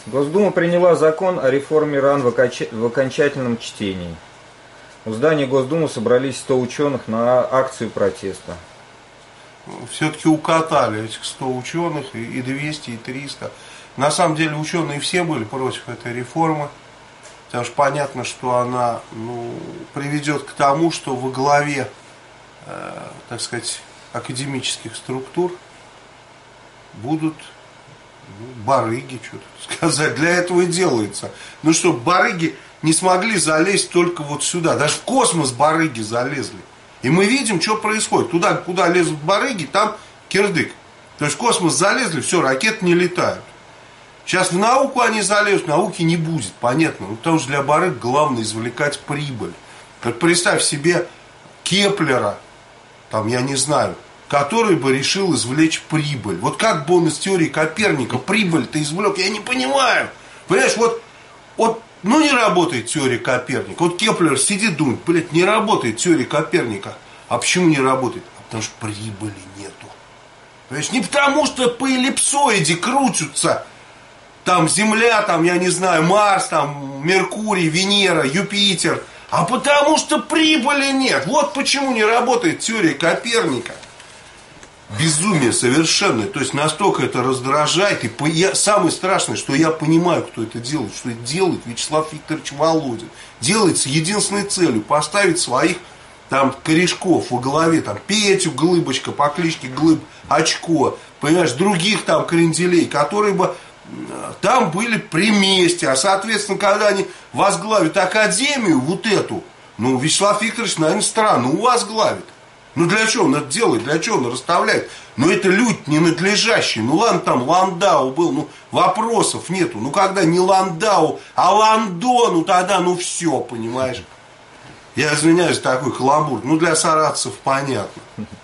Госдума приняла закон о реформе РАН в окончательном чтении. У здания Госдумы собрались 100 ученых на акцию протеста. Все-таки укатали этих 100 ученых, и 200, и 300. На самом деле ученые все были против этой реформы, потому что понятно, что она приведет к тому, что во главе, так сказать, академических структур будут барыги, что-то сказать. Для этого и делается. Ну что, барыги не смогли залезть только вот сюда. Даже в космос барыги залезли. И мы видим, что происходит. Туда, куда лезут барыги, там кирдык. То есть в космос залезли, все, ракеты не летают. Сейчас в науку они залезут, науки не будет, понятно. Ну, потому что для барыг главное извлекать прибыль. Вот представь себе Кеплера, там, я не знаю, который бы решил извлечь прибыль. Вот как бы он из теории Коперника прибыль-то извлек, я не понимаю. Понимаешь, вот не работает теория Коперника. Вот Кеплер сидит, думает, блядь, не работает теория Коперника. А почему не работает? Потому что прибыли нету. Понимаешь, не потому что по эллипсоиде крутятся там Земля, там, я не знаю, Марс, там, Меркурий, Венера, Юпитер, а потому что прибыли нет. Вот почему не работает теория Коперника. Безумие совершенное. То есть настолько это раздражает. И самое страшное, что я понимаю, кто это делает. Что это делает Вячеслав Викторович Володин. Делает с единственной целью поставить своих там корешков во главе. Там Петю Глыбочка по кличке Глыб Очко. Понимаешь, других там кренделей, которые бы там были при месте. А соответственно, когда они возглавят академию вот эту, Вячеслав Викторович, наверное, страну возглавит. Для чего он это делает? Для чего он расставляет? Это люди ненадлежащие. Ладно, там Ландау был, вопросов нету. Когда не Ландау, а Ландо, тогда, все, понимаешь. Я извиняюсь за такой каламбур. Для саратовцев понятно.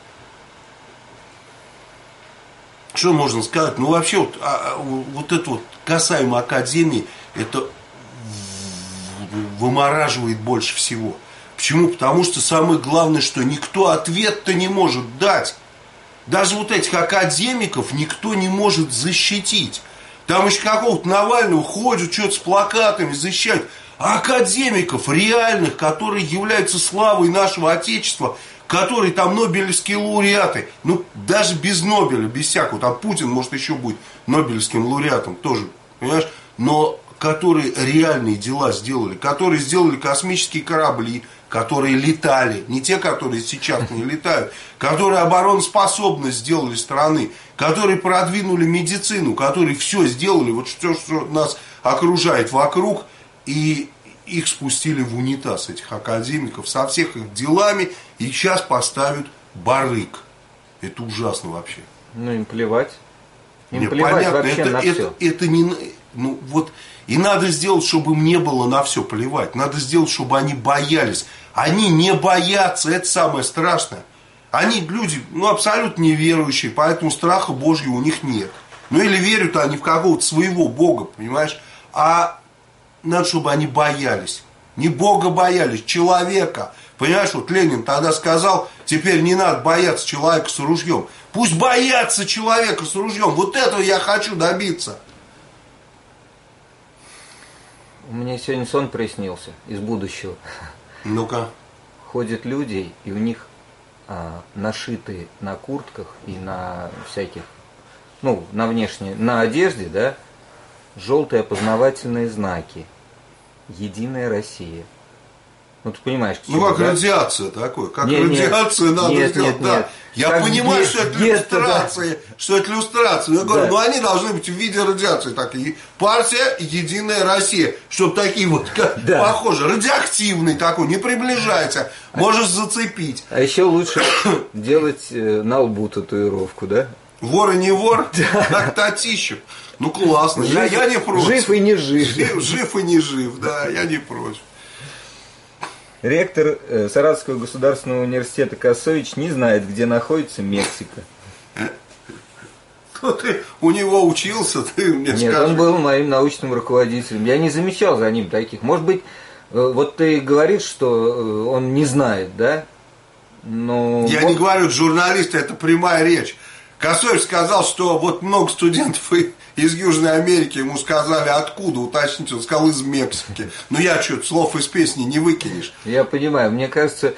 Что можно сказать? Вообще, вот это вот касаемо академии, это вымораживает больше всего. Почему? Потому что самое главное, что никто ответ-то не может дать. Даже вот этих академиков никто не может защитить. Там еще какого-то Навального ходят, что-то с плакатами защищают. А академиков реальных, которые являются славой нашего Отечества, которые там нобелевские лауреаты, даже без Нобеля, без всякого, там Путин, может, еще будет нобелевским лауреатом тоже, понимаешь? Но которые реальные дела сделали, которые сделали космические корабли, которые летали, не те, которые сейчас не летают, которые обороноспособность сделали страны, которые продвинули медицину, которые все сделали, вот все, что нас окружает вокруг, и их спустили в унитаз, этих академиков, со всех их делами, и сейчас поставят барык. Это ужасно вообще. Им плевать. Им плевать понятно, вообще на все. Это не... И надо сделать, чтобы им не было на все плевать. Надо сделать, чтобы они боялись. Они не боятся, это самое страшное. Они люди, абсолютно неверующие, поэтому страха Божьего у них нет. Или верят они в какого-то своего Бога, понимаешь? А надо, чтобы они боялись. Не Бога боялись, человека. Понимаешь, вот Ленин тогда сказал, теперь не надо бояться человека с ружьем. Пусть боятся человека с ружьем. Вот этого я хочу добиться. У меня сегодня сон приснился из будущего. Ну-ка. Ходят люди, и у них нашиты на куртках и на всяких, на внешней, на одежде, да, желтые опознавательные знаки. Единая Россия. Ты понимаешь, к чему, как да? радиация такой, как радиация надо сделать, да. Нет. Я понимаю, что это иллюстрация, что это иллюстрация. Я говорю, они должны быть в виде радиации. Так, и партия Единая Россия, чтобы такие вот похожи, радиоактивный такой, не приближайся, можешь зацепить. А еще лучше делать на лбу татуировку, да? Вор и не вор, так татищев. Классно, я не против. Жив и не жив. Жив и не жив, да, я не против. Ректор Саратовского государственного университета Косович не знает, где находится Мексика. Ты у него учился, ты мне скажи. Нет, он был моим научным руководителем. Я не замечал за ним таких. Может быть, вот ты говоришь, что он не знает, да? Но... Я не говорю, журналисты, это прямая речь. Косович сказал, что вот много студентов из Южной Америки, ему сказали, откуда, уточнить, он сказал, из Мексики. Но я что-то слов из песни не выкинешь. Я понимаю, мне кажется,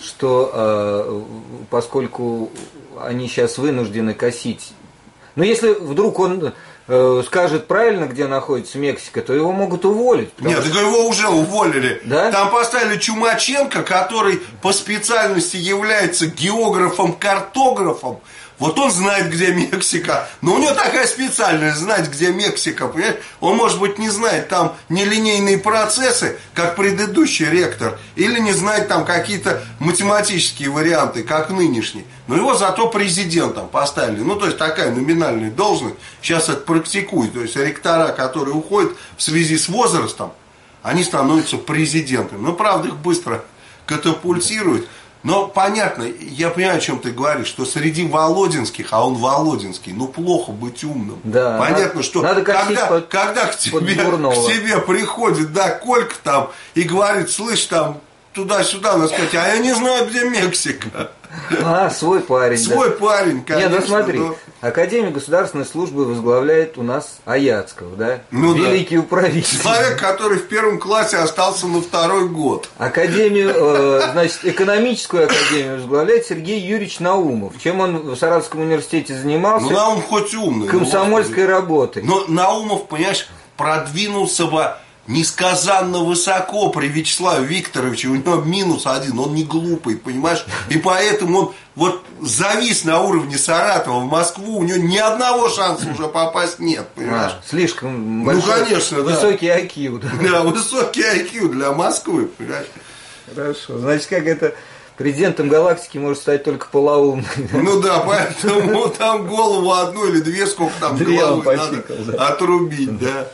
что поскольку они сейчас вынуждены косить, но если вдруг он скажет правильно, где находится Мексика, то его могут уволить. Нет, так его уже уволили. Да? Там поставили Чумаченко, который по специальности является географом-картографом. Вот он знает, где Мексика. Но у него такая специальность, знать, где Мексика. Понимаешь? Он, может быть, не знает там нелинейные процессы, как предыдущий ректор, или не знает там какие-то математические варианты, как нынешний. Но его зато президентом поставили. Ну, то есть, такая номинальная должность. Сейчас это практикуют. То есть, ректора, которые уходят в связи с возрастом, они становятся президентами. Ну, правда, их быстро катапультируют. Но понятно, я понимаю, о чем ты говоришь, что среди Володинских, а он Володинский, ну плохо быть умным. Да, понятно, что надо когда к тебе приходит, да, Колька там и говорит, слышь, там, туда-сюда, надо сказать, а я не знаю, где Мексика. Свой парень. Свой парень, конечно. Нет, ну смотри, Академию государственной службы возглавляет у нас Аяцков, да? Ну, великий управитель. Человек, который в первом классе остался на второй год. Академию, значит, экономическую академию возглавляет Сергей Юрьевич Наумов. Чем он в Саратовском университете занимался? Ну, Наумов хоть умный. Комсомольской работой. Но Наумов, понимаешь, продвинулся бы несказанно высоко при Вячеславе Викторовиче, у него -1, он не глупый, понимаешь, и поэтому он вот завис на уровне Саратова в Москву, у него ни одного шанса уже попасть нет, понимаешь. Слишком большой, ну, конечно, высокий IQ. Да? Да, высокий IQ для Москвы, понимаешь. Хорошо, значит, как это... Президентом галактики может стать только полоумный. Ну да, поэтому там голову одну или две, сколько там головы надо отрубить, да.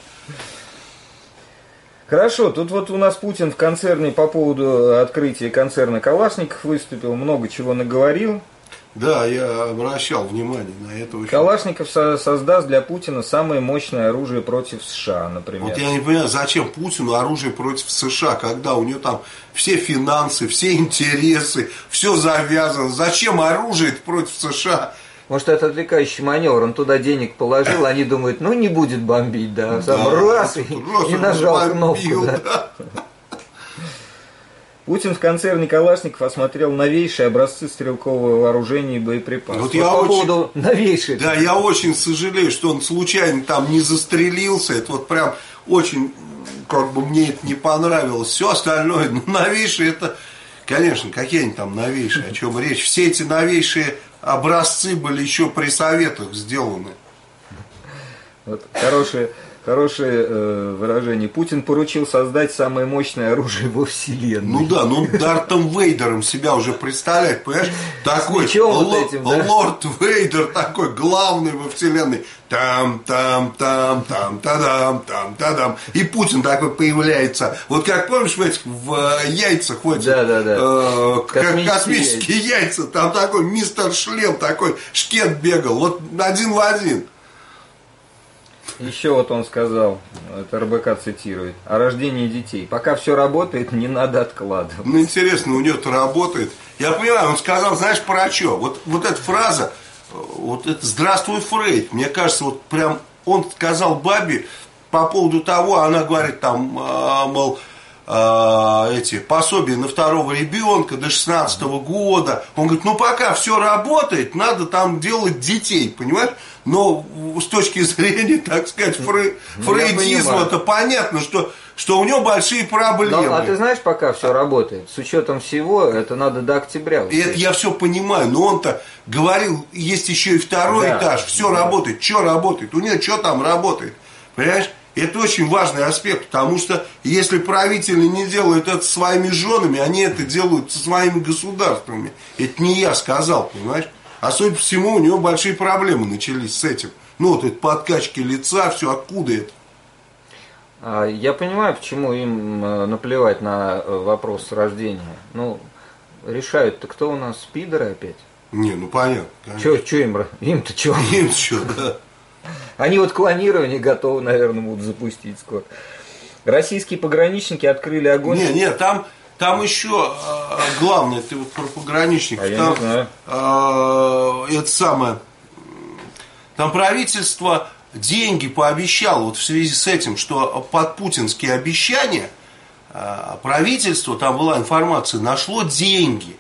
Хорошо, тут вот у нас Путин в концерне по поводу открытия концерна Калашников выступил, много чего наговорил. Да, я обращал внимание на это. Калашников создаст для Путина самое мощное оружие против США, например. Вот я не понимаю, зачем Путину оружие против США, когда у него там все финансы, все интересы, все завязано. Зачем оружие против США? Может, это отвлекающий маневр, он туда денег положил, они думают, ну не будет бомбить, да, сам раз и нажал кнопку. Да. Путин в концерне Калашников осмотрел новейшие образцы стрелкового вооружения и боеприпасов. Вот по поводу новейших. Да, я очень сожалею, что он случайно там не застрелился. Это вот прям очень, как бы мне это не понравилось. Все остальное, ну, новейшие это, конечно, какие они там новейшие, о чем речь. Все эти новейшие образцы были еще при советах сделаны. Вот хорошее выражение. Путин поручил создать самое мощное оружие во Вселенной. Ну да, ну Дартом Вейдером себя уже представляет, понимаешь? Такой лорд Вейдер, такой главный во Вселенной. Там-там-там-там-тадам-там-тадам. И Путин такой появляется. Вот как помнишь в яйцах, вот космические яйца, там такой мистер Шлем, такой шкет бегал. Вот один в один. Еще вот он сказал, это РБК цитирует, о рождении детей. Пока все работает, не надо откладывать. Ну, интересно, у него-то работает. Я понимаю, он сказал, знаешь, про что? Вот эта фраза, вот это «Здравствуй, Фрейд». Мне кажется, вот прям он сказал бабе по поводу того, она говорит там, мол, эти пособия на второго ребенка до 16 года. Он говорит, ну пока все работает, надо там делать детей, понимаешь? Но с точки зрения, так сказать, фрейдизма, это понятно, что у него большие проблемы. А ты знаешь, пока все работает, с учетом всего, это надо до октября. И это я все понимаю, но он-то говорил, есть еще и второй этаж, все работает. Что работает? У него что там работает? Понимаешь? Это очень важный аспект, потому что если правители не делают это со своими женами, они это делают со своими государствами. Это не я сказал, понимаешь? А судя по всему, у него большие проблемы начались с этим. Ну, вот это подкачки лица, все, откуда это? Я понимаю, почему им наплевать на вопрос рождения. Ну, решают-то кто у нас, пидоры опять? Не, ну понятно. Че им? Им-то что? Им что, да. Они вот клонирование готовы, наверное, будут запустить скоро. Российские пограничники открыли огонь. Не, там еще главное, ты вот про пограничников. Там это самое. Там правительство деньги пообещал вот в связи с этим, что под путинские обещания правительство, там была информация, нашло деньги.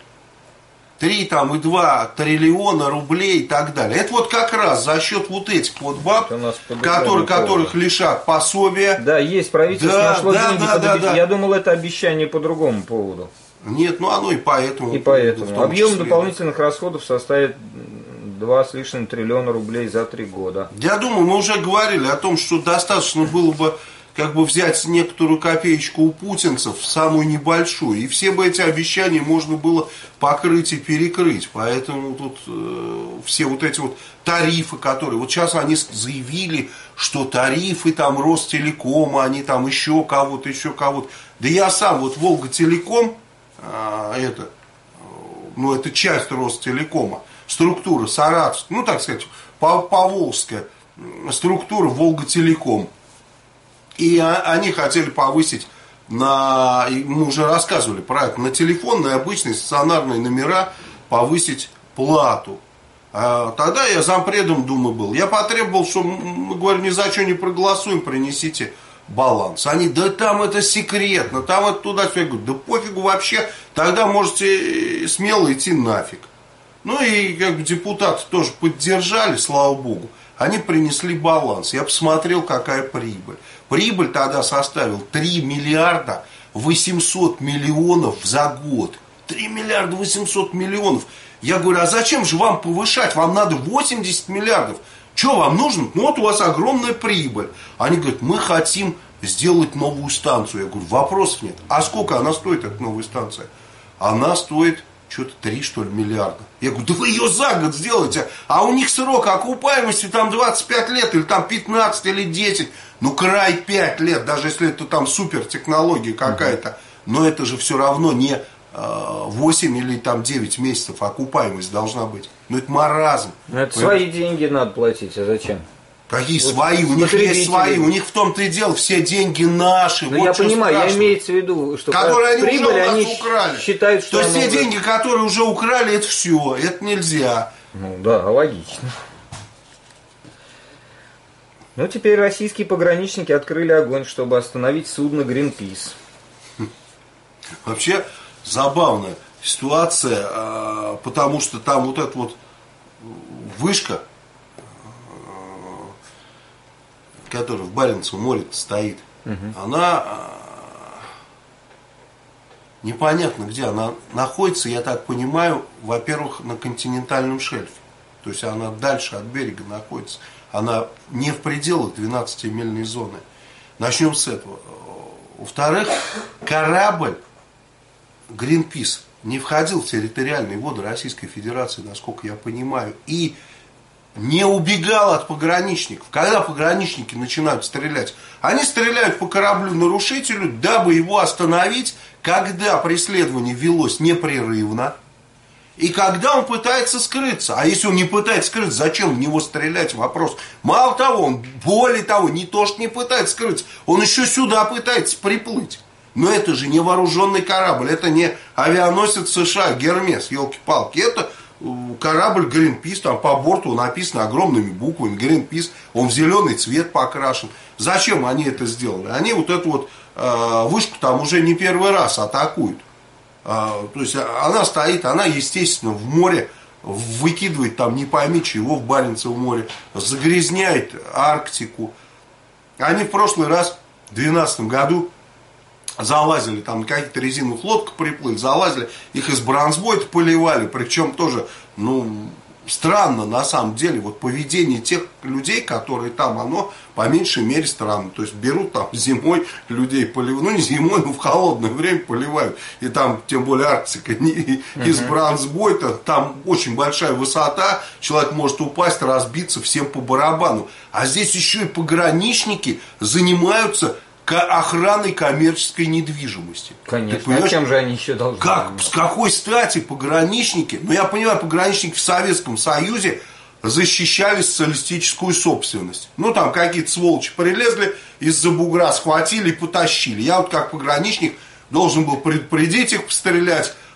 3,2 триллиона рублей и так далее. Это вот как раз за счет вот этих вот баб, которых лишат пособия. Да, есть правительство нашло деньги. Я думал, это обещание по другому поводу. Нет, ну оно и поэтому. И поэтому. Объем дополнительных расходов составит 2 с лишним триллиона рублей за 3 года. Я думаю, мы уже говорили о том, что достаточно было бы как бы взять некоторую копеечку у путинцев, самую небольшую, и все бы эти обещания можно было покрыть и перекрыть. Поэтому тут все вот эти вот тарифы, которые... Вот сейчас они заявили, что тарифы там Ростелекома, они там еще кого-то. Да я сам, вот Волготелеком, это часть Ростелекома, структура Саратовская, ну так сказать, поволжская структура Волготелеком. И они хотели повысить мы уже рассказывали про это, на телефонные обычные стационарные номера повысить плату. Тогда я зампредом Думы был. Я потребовал, что, мы говорим, ни за что не проголосуем, принесите баланс. Они, да там это секретно, там это туда-сюда. Я говорю, да пофигу вообще, тогда можете смело идти нафиг. Ну и как бы депутаты тоже поддержали, слава богу. Они принесли баланс. Я посмотрел, какая прибыль. Прибыль тогда составила 3 миллиарда 800 миллионов за год. 3 миллиарда 800 миллионов. Я говорю, а зачем же вам повышать? Вам надо 80 миллиардов. Что вам нужно? Ну вот у вас огромная прибыль. Они говорят, мы хотим сделать новую станцию. Я говорю, вопросов нет. А сколько она стоит, эта новая станция? Она стоит... что-то 3, что ли, миллиарда. Я говорю, да вы ее за год сделаете, а у них срок окупаемости там 25 лет, или там 15, или 10, ну край 5 лет, даже если это там супертехнология какая-то, но это же все равно не 8 или там 9 месяцев окупаемость должна быть. Ну это маразм. Но это свои деньги надо платить, а зачем? Какие вот свои? У них есть свои, у них в том-то и дело, все деньги наши. Ну, вот я понимаю, я имею в виду, что которые они прибыль, уже они украли. Считают, что то есть те деньги, которые уже украли, это все, это нельзя. Ну да, логично. Ну теперь российские пограничники открыли огонь, чтобы остановить судно Greenpeace. Вообще забавная ситуация, потому что там вот эта вот вышка, которая в Баренцевом море стоит, она непонятно где. Она находится, я так понимаю, во-первых, на континентальном шельфе. То есть она дальше от берега находится. Она не в пределах 12-мильной зоны. Начнем с этого. Во-вторых, корабль Greenpeace не входил в территориальные воды Российской Федерации, насколько я понимаю, и не убегал от пограничников. Когда пограничники начинают стрелять, они стреляют по кораблю-нарушителю, дабы его остановить, когда преследование велось непрерывно, и когда он пытается скрыться. А если он не пытается скрыться, зачем в него стрелять? Вопрос. Мало того, он, более того, не то что не пытается скрыться, он еще сюда пытается приплыть. Но это же не вооруженный корабль, это не авианосец США, Гермес, елки-палки, это корабль Greenpeace, там по борту написано огромными буквами Greenpeace, он в зеленый цвет покрашен. Зачем они это сделали? Они вот эту вот вышку там уже не первый раз атакуют. То есть она стоит, она естественно в море выкидывает там не пойми чего в Баренцевом море, загрязняет Арктику. Они в прошлый раз, в 2012 году, залазили, там на каких-то резиновых лодках приплыли, залазили, их из бронзбойта поливали, причем тоже, ну, странно на самом деле, вот поведение тех людей, которые там, оно по меньшей мере странно, то есть берут там зимой людей поливают, ну не зимой, но в холодное время поливают, и там, тем более Арктика, из бронзбойта, там очень большая высота, человек может упасть, разбиться, всем по барабану, а здесь еще и пограничники занимаются охраной коммерческой недвижимости. Конечно, а чем же они еще должны заниматься? С какой стати пограничники, ну я понимаю, пограничники в Советском Союзе защищали социалистическую собственность. Ну там какие-то сволочи прилезли, из-за бугра схватили и потащили. Я вот как пограничник должен был предупредить их, пострелять,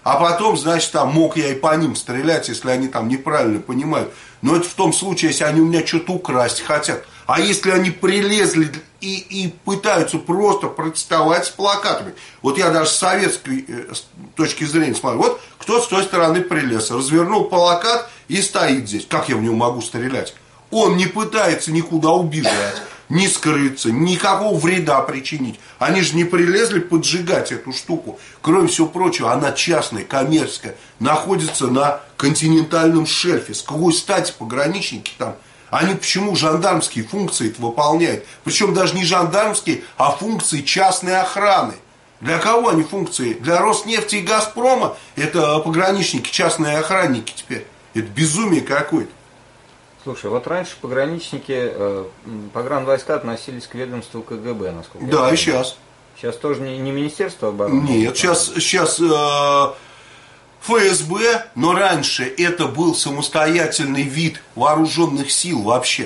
А потом, значит, там мог я и по ним стрелять, если они там неправильно понимают. Но это в том случае, если они у меня что-то украсть хотят. А если они прилезли и пытаются просто протестовать с плакатами. Вот я даже с советской точки зрения смотрю. Вот кто с той стороны прилез, развернул плакат и стоит здесь. Как я в него могу стрелять? Он не пытается никуда убежать, не скрыться, никакого вреда причинить. Они же не прилезли поджигать эту штуку. Кроме всего прочего, она частная, коммерческая, находится на континентальном шельфе. С какой стати пограничники там? Они почему жандармские функции выполняют? Причем даже не жандармские, а функции частной охраны. Для кого они функции? Для Роснефти и Газпрома? Это пограничники, частные охранники теперь. Это безумие какое-то. Слушай, вот раньше пограничники, погранвойска относились к ведомству КГБ, насколько я Да, помню. и сейчас. Сейчас тоже не Министерство обороны? Нет, сейчас ФСБ, но раньше это был самостоятельный вид вооруженных сил вообще.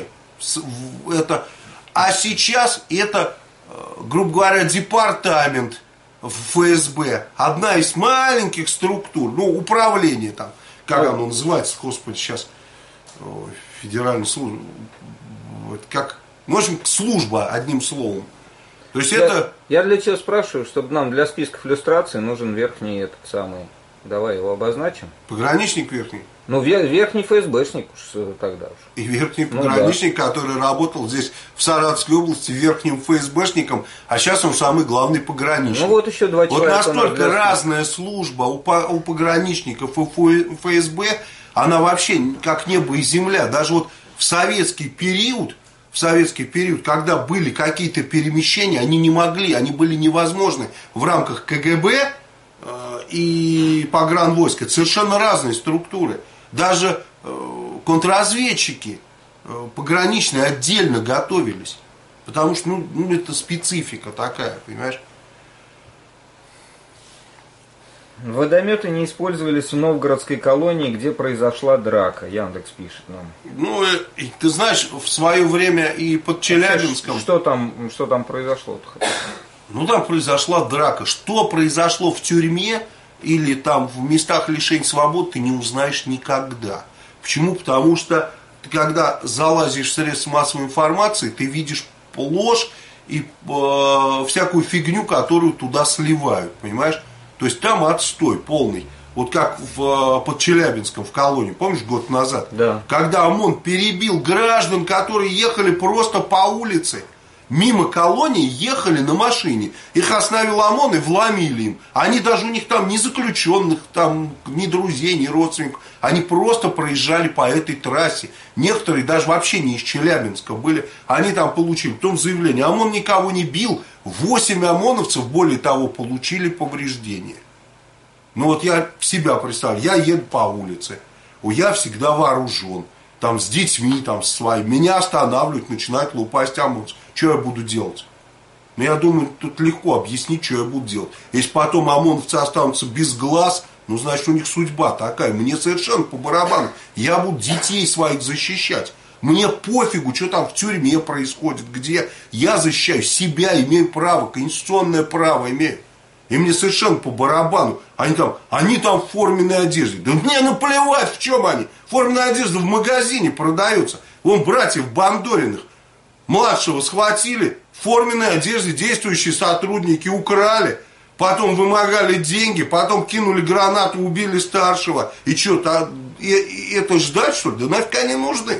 А сейчас это, грубо говоря, департамент ФСБ. Одна из маленьких структур, ну, управление там, как оно называется, господи, сейчас... Федеральная служба, как, в общем, служба, одним словом. То есть Я для чего спрашиваю, чтобы нам для списков иллюстраций нужен верхний этот самый, давай его обозначим. Пограничник верхний? Ну, верхний ФСБшник уж тогда уж. И верхний пограничник, да, который работал здесь в Саратовской области верхним ФСБшником, а сейчас он самый главный пограничник. Ну вот еще два человека. Вот настолько разная служба у пограничников и ФСБ, она вообще как небо и земля. Даже вот в советский период, когда были какие-то перемещения, они не могли, они были невозможны в рамках КГБ и погранвойск. Это совершенно разные структуры. Даже контрразведчики пограничные отдельно готовились. Потому что ну, это специфика такая, понимаешь? Водометы не использовались в Новгородской колонии, где произошла драка. Яндекс пишет нам. Ну, ты знаешь, в свое время и под Челябинском... Что там произошло-то? Ну, там произошла драка. Что произошло в тюрьме или там в местах лишения свободы, ты не узнаешь никогда. Почему? Потому что ты, когда залазишь в средства массовой информации, ты видишь ложь и всякую фигню, которую туда сливают, понимаешь? То есть там отстой полный. Вот как под Челябинском в колонии, помнишь, год назад? Да. Когда ОМОН перебил граждан, которые ехали просто по улице. Мимо колонии ехали на машине. Их остановил ОМОН и вломили им. Они даже у них там ни заключенных, там, ни друзей, ни родственников. Они просто проезжали по этой трассе. Некоторые даже вообще не из Челябинска были. Они там получили. Потом заявление. ОМОН никого не бил. 8 ОМОНовцев, более того, получили повреждения. Ну вот я себя представляю. Я еду по улице. Я всегда вооружен. Там с детьми, там с своими. Меня останавливают, начинают лупасть ОМОНовцев. Что я буду делать? Ну, я думаю, тут легко объяснить, что я буду делать. Если потом ОМОНовцы останутся без глаз, ну, значит, у них судьба такая. Мне совершенно по барабану. Я буду детей своих защищать. Мне пофигу, что там в тюрьме происходит, где я защищаю себя, имею право, конституционное право имею. И мне совершенно по барабану. Они там в форменной одежде. Да мне наплевать, в чем они. Форменная одежда в магазине продается. Вон братьев Бандориных младшего схватили, в форменной одежде действующие сотрудники украли. Потом вымогали деньги, потом кинули гранату, убили старшего. И что, это ждать, что ли? Да нафиг они нужны.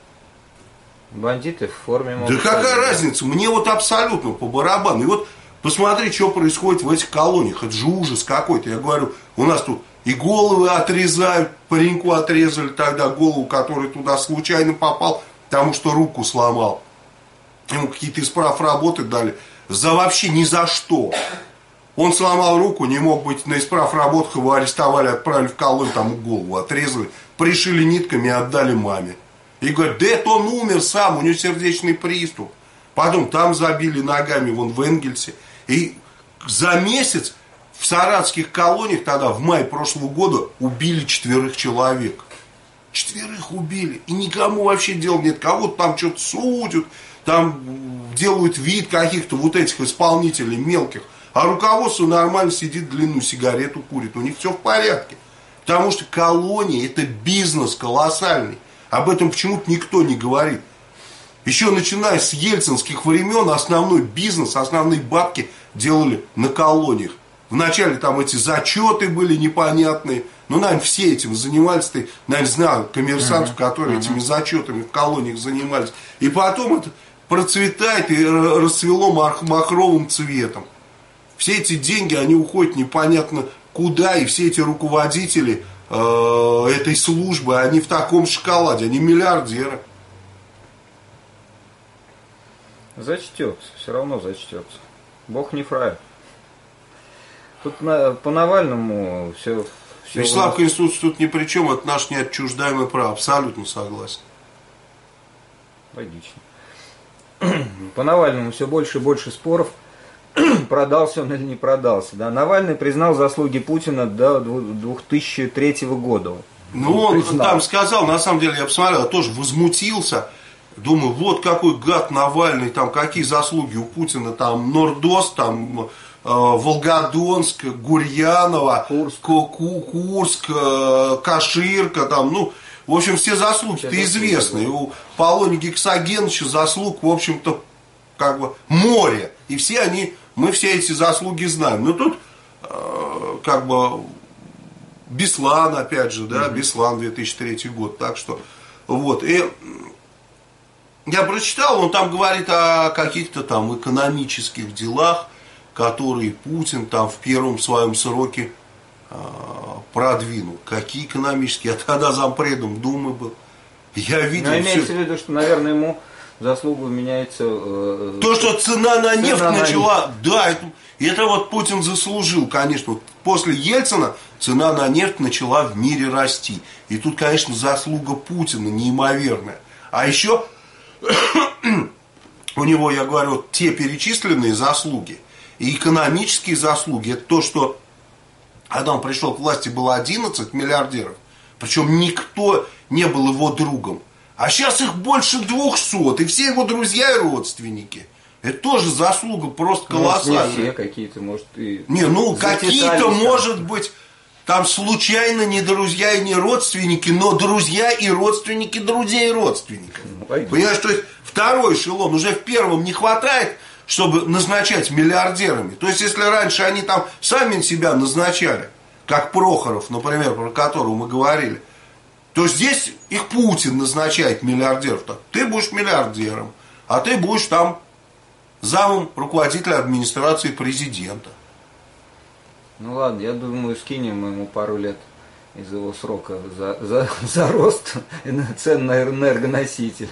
Бандиты в форме Да какая разница? Мне вот абсолютно по барабану. И вот посмотри, что происходит в этих колониях. Это же ужас какой-то. Я говорю, у нас тут и головы отрезают. Пареньку отрезали тогда голову, который туда случайно попал, потому что руку сломал. Ему какие-то исправработы дали. За вообще ни за что. Он сломал руку, не мог быть на исправработках, его арестовали, отправили в колонию, там голову отрезали, пришили нитками и отдали маме. И говорят, да это он умер сам, у него сердечный приступ. Потом там забили ногами, вон в Энгельсе. И за месяц в саратовских колониях тогда, в мае прошлого года, убили 4 человек. 4 убили. И никому вообще дела нет. Кого-то там что-то судят, там делают вид каких-то вот этих исполнителей мелких. А руководство нормально сидит, длинную сигарету курит. У них все в порядке. Потому что колония – это бизнес колоссальный. Об этом почему-то никто не говорит. Еще начиная с ельцинских времен основной бизнес, основные бабки делали на колониях. Вначале там эти зачеты были непонятные. Ну, наверное, все этим занимались. Ты, наверное, знал коммерсантов, которые этими зачетами в колониях занимались. И потом это процветает и расцвело махровым цветом. Все эти деньги, они уходят непонятно куда. И все эти руководители этой службы, они в таком шоколаде. Они миллиардеры. Зачтется, все равно зачтется. Бог не фраер. Тут по Навальному все... Вячеслав Конституция тут ни при чем, это наше неотчуждаемое право. Абсолютно согласен. Логично. По Навальному все больше и больше споров, продался он или не продался. Да? Навальный признал заслуги Путина до 2003 года. Ну, он там сказал, на самом деле, я посмотрел, тоже возмутился. Думаю, вот какой гад Навальный, там какие заслуги у Путина, там Нордост, там Волгодонск, Гурьянова, Курск, Каширка, там, ну, в общем, все заслуги-то известны. У Полония Гексогеновича заслуг, в общем-то, как бы море. И все они, мы все эти заслуги знаем. Но тут, как бы, Беслан, опять же, да, Беслан 2003 год. Так что, вот, и я прочитал, он там говорит о каких-то там экономических делах, которые Путин там в первом своем сроке продвинул. Какие экономические? Я тогда зампредом Думы был. Я видел. Но имеется в виду, что, наверное, ему заслугу меняется... То, что цена на нефть начала... Да, это вот Путин заслужил, конечно. Вот после Ельцина цена на нефть начала в мире расти. И тут, конечно, заслуга Путина неимоверная. А еще у него, я говорю, вот те перечисленные заслуги и экономические заслуги, это то, что когда он пришел к власти, было 11 миллиардеров, причем никто не был его другом. А сейчас их больше 200, и все его друзья и родственники. Это тоже заслуга просто колоссальная. Не все какие-то, может, и... Не, ну, какие-то, может быть, там случайно не друзья и не родственники, но друзья и родственники друзей и родственников. Понимаешь, то есть второй эшелон, уже в первом не хватает, чтобы назначать миллиардерами. То есть, если раньше они там сами себя назначали, как Прохоров, например, про которого мы говорили, то здесь их Путин назначает миллиардеров. Так, ты будешь миллиардером, а ты будешь там замом руководителя администрации президента. Ну ладно, я думаю, скинем ему пару лет из его срока за рост цен на энергоносители.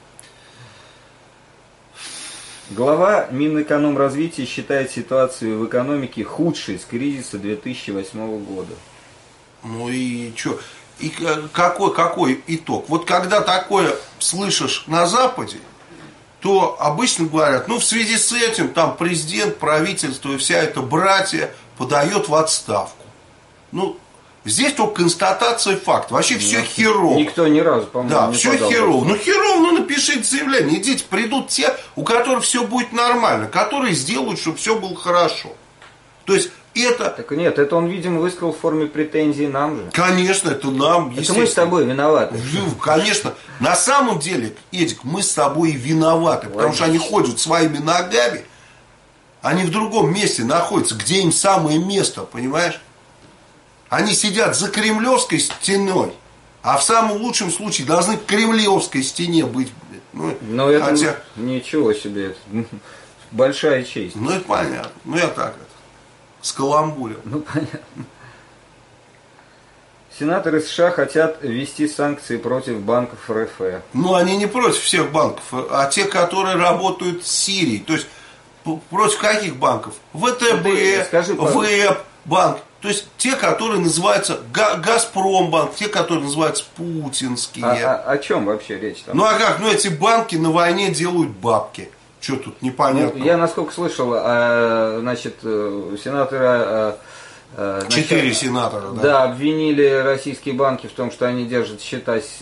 Глава Минэкономразвития считает ситуацию в экономике худшей с кризиса 2008 года. Ну и что? И какой итог? Вот когда такое слышишь на Западе, то обычно говорят, ну в связи с этим там президент, правительство и вся эта братья подает в отставку. Ну, здесь только констатация факта. Вообще все херово. Никто ни разу, по-моему, да, не все подал. херово. Ну, херово, ну, напишите заявление. Идите, придут те, у которых все будет нормально, которые сделают, чтобы все было хорошо. То есть, это... Так нет, это он, видимо, высказал в форме претензий нам же. Конечно, это нам. Это мы с тобой виноваты. Конечно. На самом деле, Эдик, мы с тобой и виноваты. Потому что они ходят своими ногами, они в другом месте находятся, где им самое место, понимаешь? Они сидят за Кремлевской стеной, а в самом лучшем случае должны к Кремлевской стене быть. Ну, но это хотя... ничего себе, это большая честь. Ну, это понятно. Ну, я так скаламбурил. Ну, понятно. Сенаторы США хотят ввести санкции против банков РФ. Ну, они не против всех банков, а те, которые работают с Сирией. То есть, против каких банков? ВТБ, ВЭБ банк. То есть, те, которые называются Газпромбанк, те, которые называются путинские. О чем вообще речь там? Ну, а как? Ну, эти банки на войне делают бабки. Что тут непонятно? Ну, я, насколько слышал, значит, сенаторы... 4 сенатора, да? Да, обвинили российские банки в том, что они держат счета с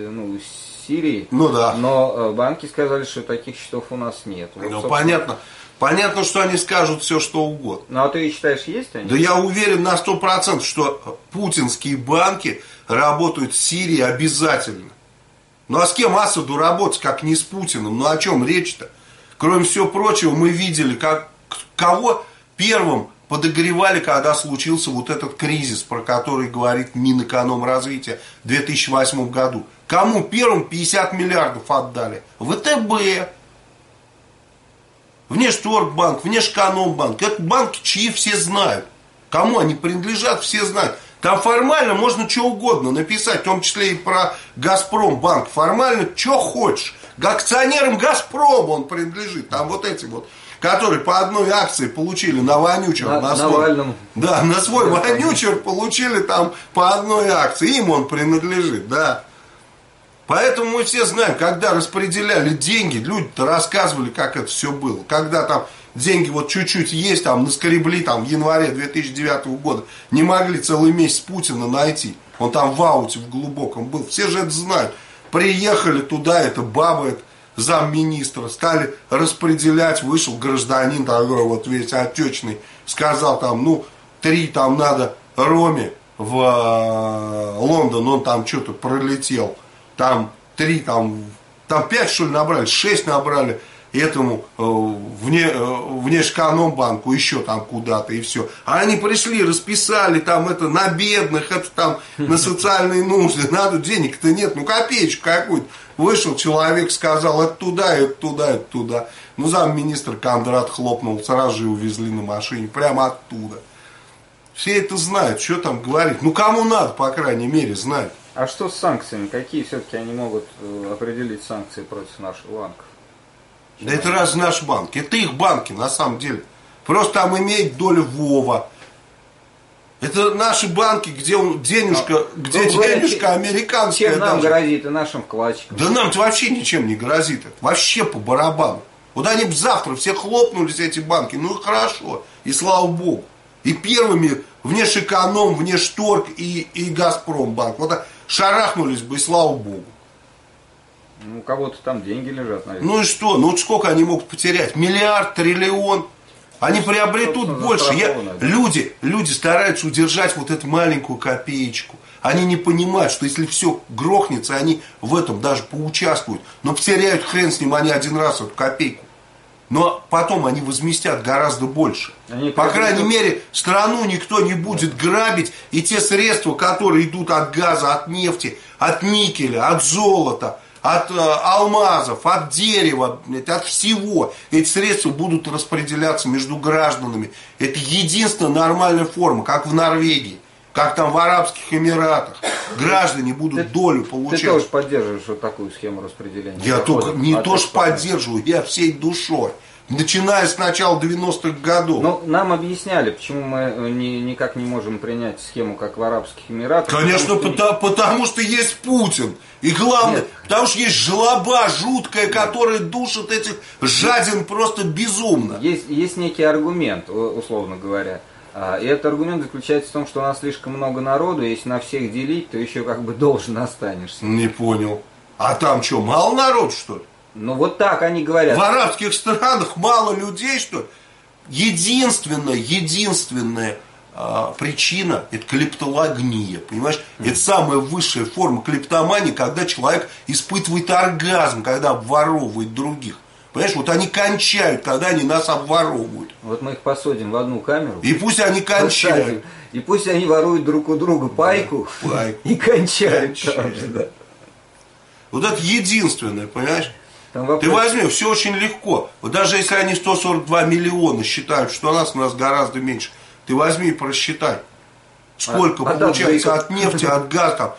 Сирии. Ну да. Но банки сказали, что таких счетов у нас нет. Вот, ну понятно. Понятно, что они скажут все, что угодно. Ну, а ты считаешь, есть они? Да я уверен на 100%, что путинские банки работают в Сирии обязательно. Ну, а с кем Асаду работать, как не с Путиным? Ну, о чем речь-то? Кроме всего прочего, мы видели, кого первым подогревали, когда случился вот этот кризис, про который говорит Минэкономразвития в 2008 году. Кому первым 50 миллиардов отдали? ВТБ. Внешторгбанк, Внешэкономбанк. Это банки, чьи все знают. Кому они принадлежат, все знают. Там формально можно что угодно написать, в том числе и про Газпромбанк. Формально что хочешь. К акционерам Газпрома он принадлежит. Там вот эти вот, которые по одной акции получили на вонючер. На свой вонючер получили там по одной акции. Им он принадлежит, да. Поэтому мы все знаем, когда распределяли деньги, люди-то рассказывали, как это все было. Когда там деньги вот чуть-чуть есть, там наскребли там в январе 2009 года, не могли целый месяц Путина найти. Он там в ауте в глубоком был. Все же это знают. Приехали туда, это баба, это замминистра, стали распределять, вышел гражданин такой вот весь отечный, сказал там, ну, 3 там надо Роме в Лондон, он там что-то пролетел. Там 3, там 5, что ли, набрали, 6 набрали этому Внешэкономбанку, еще там куда-то, и все. А они пришли, расписали там это на бедных, это там на социальные нужды. Надо, денег-то нет, ну копеечку какую-то. Вышел человек, сказал, это туда, это туда, это туда. Ну, замминистра Кондрат хлопнул, сразу же увезли на машине, прямо оттуда. Все это знают, что там говорить. Ну, кому надо, по крайней мере, знать. А что с санкциями? Какие все-таки они могут определить санкции против наших банков? Да это разве наш банк? Это их банки, на самом деле. Просто там имеет долю Вова. Это наши банки, где денежка, денежка американская. Чем нам грозит и нашим вкладчикам? Да нам-то вообще ничем не грозит. Это вообще по барабану. Вот они бы завтра все хлопнулись, эти банки. Ну и хорошо. И слава богу. И первыми Внешэконом, Внешторг и Газпромбанк. Вот шарахнулись бы, и слава богу. Ну, у кого-то там деньги лежат, наверное. Ну и что? Ну сколько они могут потерять? Миллиард, триллион? Они приобретут больше. Люди стараются удержать вот эту маленькую копеечку. Они не понимают, что если все грохнется, они в этом даже поучаствуют. Но потеряют хрен с ним они один раз эту копейку. Но потом они возместят гораздо больше. По крайней мере, страну никто не будет грабить. И те средства, которые идут от газа, от нефти, от никеля, от золота, от алмазов, от дерева, от всего, эти средства будут распределяться между гражданами. Это единственная нормальная форма, как в Норвегии, как там в Арабских Эмиратах. Граждане будут долю получать. Ты тоже поддерживаешь вот такую схему распределения? Я только не то что поддерживаю, я всей душой. Начиная с начала 90-х годов. Ну, нам объясняли, почему мы никак не можем принять схему, как в Арабских Эмиратах. Конечно, потому что есть Путин. И главное, потому что есть жлоба жуткая, которая душит этих жадин просто безумно. Есть некий аргумент, условно говоря. И этот аргумент заключается в том, что у нас слишком много народу, если на всех делить, то еще как бы должен останешься. Не понял. А там что, мало народ, что ли? Ну вот так они говорят. В арабских странах мало людей, что ли? Единственная причина – это клептологния, понимаешь? Это самая высшая форма клептомании, когда человек испытывает оргазм, когда обворовывает других. Понимаешь, вот они кончают, когда они нас обворовывают. Вот мы их посадим в одну камеру. И пусть они кончают. И пусть они воруют друг у друга пайку, и кончают. Да. Вот это единственное, понимаешь? Ты возьми, все очень легко. Вот даже если они 142 миллиона считают, что у нас гораздо меньше, ты возьми и просчитай. Сколько получается от нефти, от газа. Там,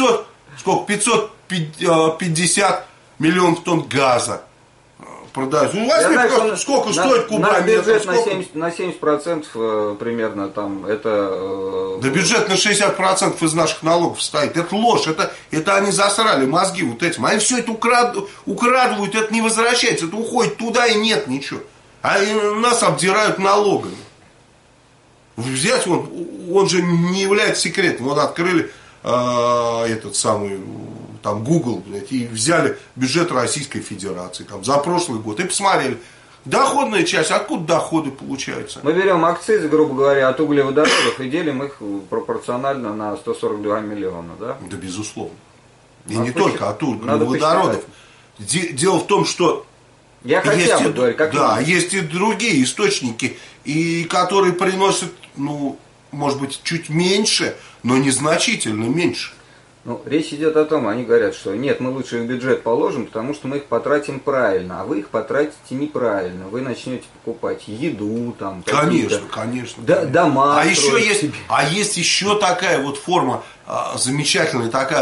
550 миллионов тонн газа продают. Ну, возьми просто, сколько стоит кубометр. На 70% примерно там это... Да бюджет на 60% из наших налогов стоит. Это ложь, это они засрали мозги вот этим. Они все это украдывают, это не возвращается, это уходит туда и нет ничего. А нас обдирают налогами. Взять, он же не является секретом. Вот открыли этот самый... там Google, блядь, и взяли бюджет Российской Федерации там, за прошлый год и посмотрели, Доходная часть, откуда доходы получаются? Мы берем акцизы, грубо говоря, от углеводородов и делим их пропорционально на 142 миллиона, да? Да, безусловно. И Надо не только от углеводородов. Дело в том, что я хотя бы говорю, как да, есть и другие источники, и которые приносят, ну, может быть, чуть меньше, но незначительно меньше. Ну, речь идет о том, они говорят, что нет, мы лучше их в бюджет положим, потому что мы их потратим правильно, а вы их потратите неправильно. Вы начнете покупать еду, там, конечно, конечно. Дома. А есть еще такая вот форма замечательная, такая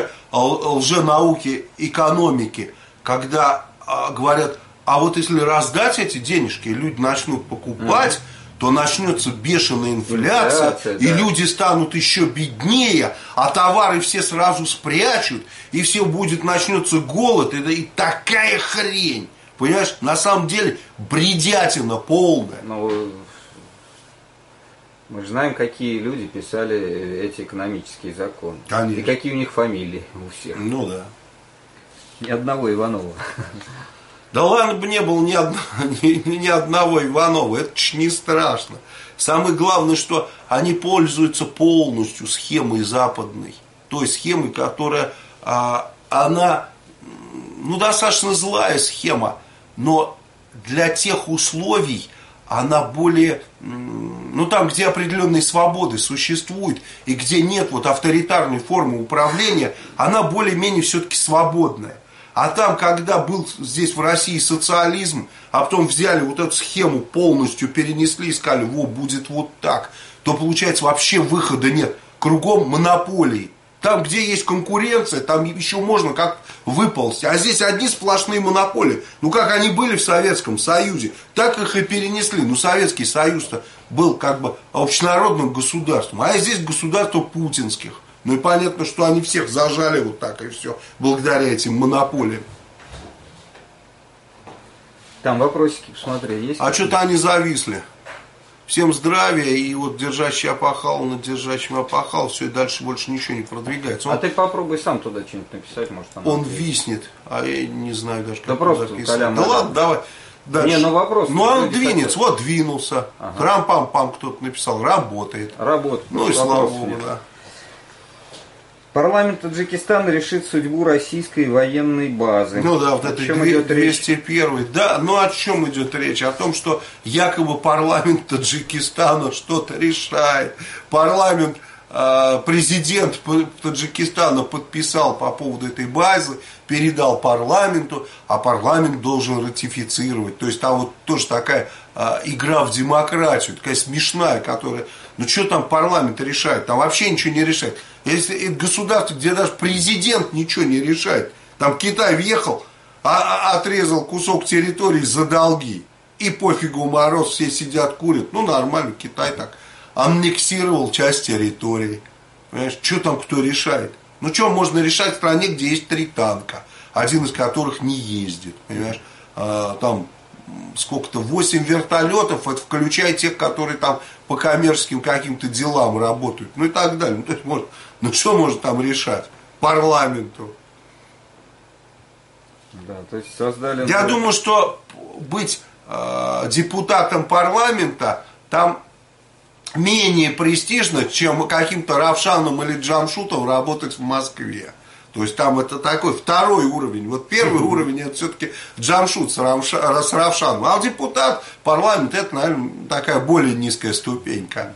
лженауки экономики, когда говорят, а вот если раздать эти денежки, люди начнут покупать, то начнется бешеная инфляция, и люди станут еще беднее, а товары все сразу спрячут, и все будет, начнется голод, и такая хрень. Понимаешь, на самом деле бредятина полная. Ну, мы же знаем, какие люди писали эти экономические законы. Конечно. И какие у них фамилии у всех. Ну да. Ни одного Иванова. Да ладно бы не было ни одного Иванова, это ж не страшно. Самое главное, что они пользуются полностью схемой западной. Той схемой, которая, она, ну, достаточно злая схема, но для тех условий она более, ну, там, где определенные свободы существуют, и где нет вот авторитарной формы управления, она более-менее все-таки свободная. А там, когда был здесь в России социализм, а потом взяли вот эту схему полностью, перенесли и сказали, вот будет вот так, то получается вообще выхода нет. Кругом монополии. Там, где есть конкуренция, там еще можно как выползти. А здесь одни сплошные монополии. Ну, как они были в Советском Союзе, так их и перенесли. Ну, Советский Союз-то был как бы общенародным государством. А здесь государство путинских. Ну и понятно, что они всех зажали вот так и все, благодаря этим монополиям. Там вопросики, посмотри, есть? А что-то они зависли. Всем здравия, и вот держащий опахал на держащем опахал, все, и дальше больше ничего не продвигается. А ты попробуй сам туда что-нибудь написать, может там. Он виснет, а я не знаю даже, как да просто записать. да ладно, давай. Дальше. Не, ну вопрос. Ну он двинется, вот двинулся. Ага. Рам-пам-пам кто-то написал, работает. Работает. Ну и слава богу, да. Парламент Таджикистана решит судьбу российской военной базы. Ну да, вот это 201. Да, ну о чем идет речь? О том, что якобы парламент Таджикистана что-то решает. Парламент, президент Таджикистана подписал по поводу этой базы, передал парламенту, а парламент должен ратифицировать. То есть там вот тоже такая игра в демократию, такая смешная, которая... Ну что там парламент решает? Там вообще ничего не решает. Если это государство, где даже президент ничего не решает. Там Китай въехал, отрезал кусок территории за долги. И пофигу, мороз, все сидят, курят. Ну нормально, Китай так аннексировал часть территории. Понимаешь, что там кто решает? Ну что можно решать в стране, где есть 3 танка, один из которых не ездит. Понимаешь, там... сколько-то 8 вертолетов, это включая тех, которые там по коммерческим каким-то делам работают, ну и так далее. Ну, то есть, что может там решать парламенту? Да, то есть создали... Я думаю, что быть депутатом парламента там менее престижно, чем каким-то Равшаном или Джамшутом работать в Москве. То есть там это такой второй уровень. Вот первый уровень это все-таки Джамшут с Равшаном. А депутат, парламент, это, наверное, такая более низкая ступенька.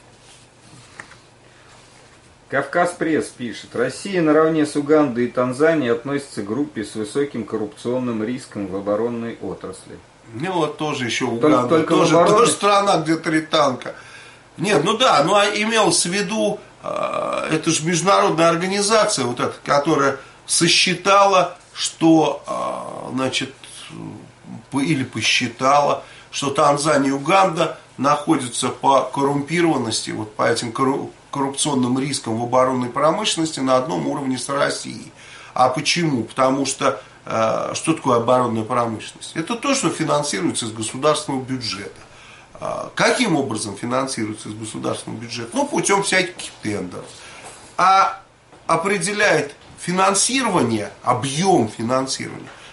Кавказ-пресс пишет. Россия наравне с Угандой и Танзанией относится к группе с высоким коррупционным риском в оборонной отрасли. Ну вот тоже еще Уганда. Тоже страна, где 3 танка. Нет, ну да, ну а имелось в виду... Это же международная организация, вот эта, которая сосчитала, что, значит, или посчитала, что Танзания и Уганда находятся по коррумпированности, вот по этим коррупционным рискам в оборонной промышленности на одном уровне с Россией. А почему? Потому что, что такое оборонная промышленность? Это то, что финансируется из государственного бюджета. Каким образом финансируется из государственного бюджета? Ну, путем всяких тендеров. А определяет финансирование, объем финансирования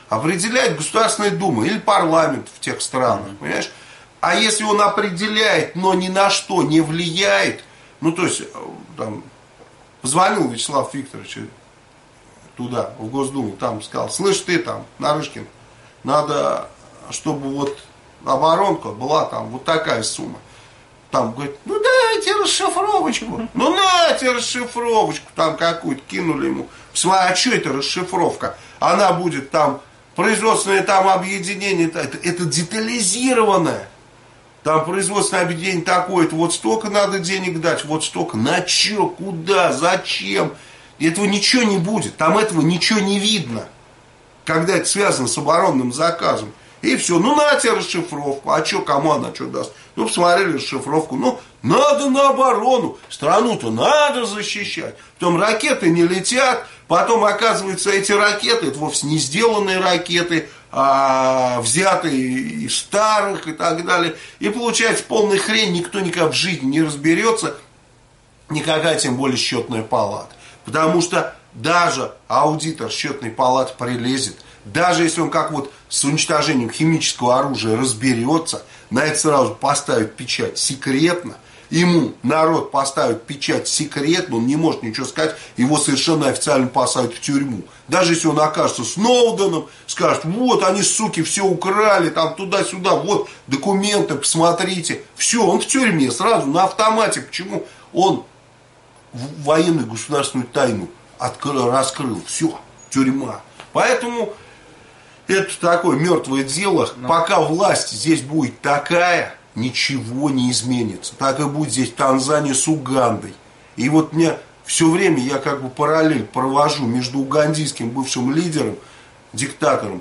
Определяет Государственная Дума или парламент в тех странах, понимаешь? А если он определяет, но ни на что не влияет, ну, то есть, там, позвонил Вячеслав Викторович туда, в Госдуму, там сказал, слышь ты там, Нарышкин, надо, чтобы вот оборонка была там вот такая сумма. Там говорит, ну дайте расшифровочку, ну нате расшифровочку, там какую-то кинули ему. А что это расшифровка? Она будет там, производственное там объединение, это детализированное. Там производственное объединение такое-то, вот столько надо денег дать, вот столько, на что, куда, зачем. Этого ничего не будет, там этого ничего не видно, когда это связано с оборонным заказом. И все, ну на тебе расшифровку, а что, кому она что даст? Ну посмотрели расшифровку, ну надо на оборону, страну-то надо защищать. Потом ракеты не летят, потом оказывается эти ракеты, это вовсе не сделанные ракеты, а взятые из старых и так далее. И получается полная хрень, никто никак в жизни не разберется, никакая тем более счетная палата. Потому что даже аудитор счетной палаты прилезет, даже если он как вот с уничтожением химического оружия разберется, на это сразу поставит печать секретно, ему народ поставит печать секретно, он не может ничего сказать, его совершенно официально посадят в тюрьму. Даже если он окажется Сноуденом, скажет, вот они, суки, все украли, там туда-сюда, вот документы, посмотрите. Все, он в тюрьме сразу, на автомате. Почему? Он военную государственную тайну раскрыл. Все, тюрьма. Поэтому это такое мертвое дело. Пока власть здесь будет такая, ничего не изменится. Так и будет здесь Танзания с Угандой. И вот мне все время я как бы параллель провожу между угандийским бывшим лидером, диктатором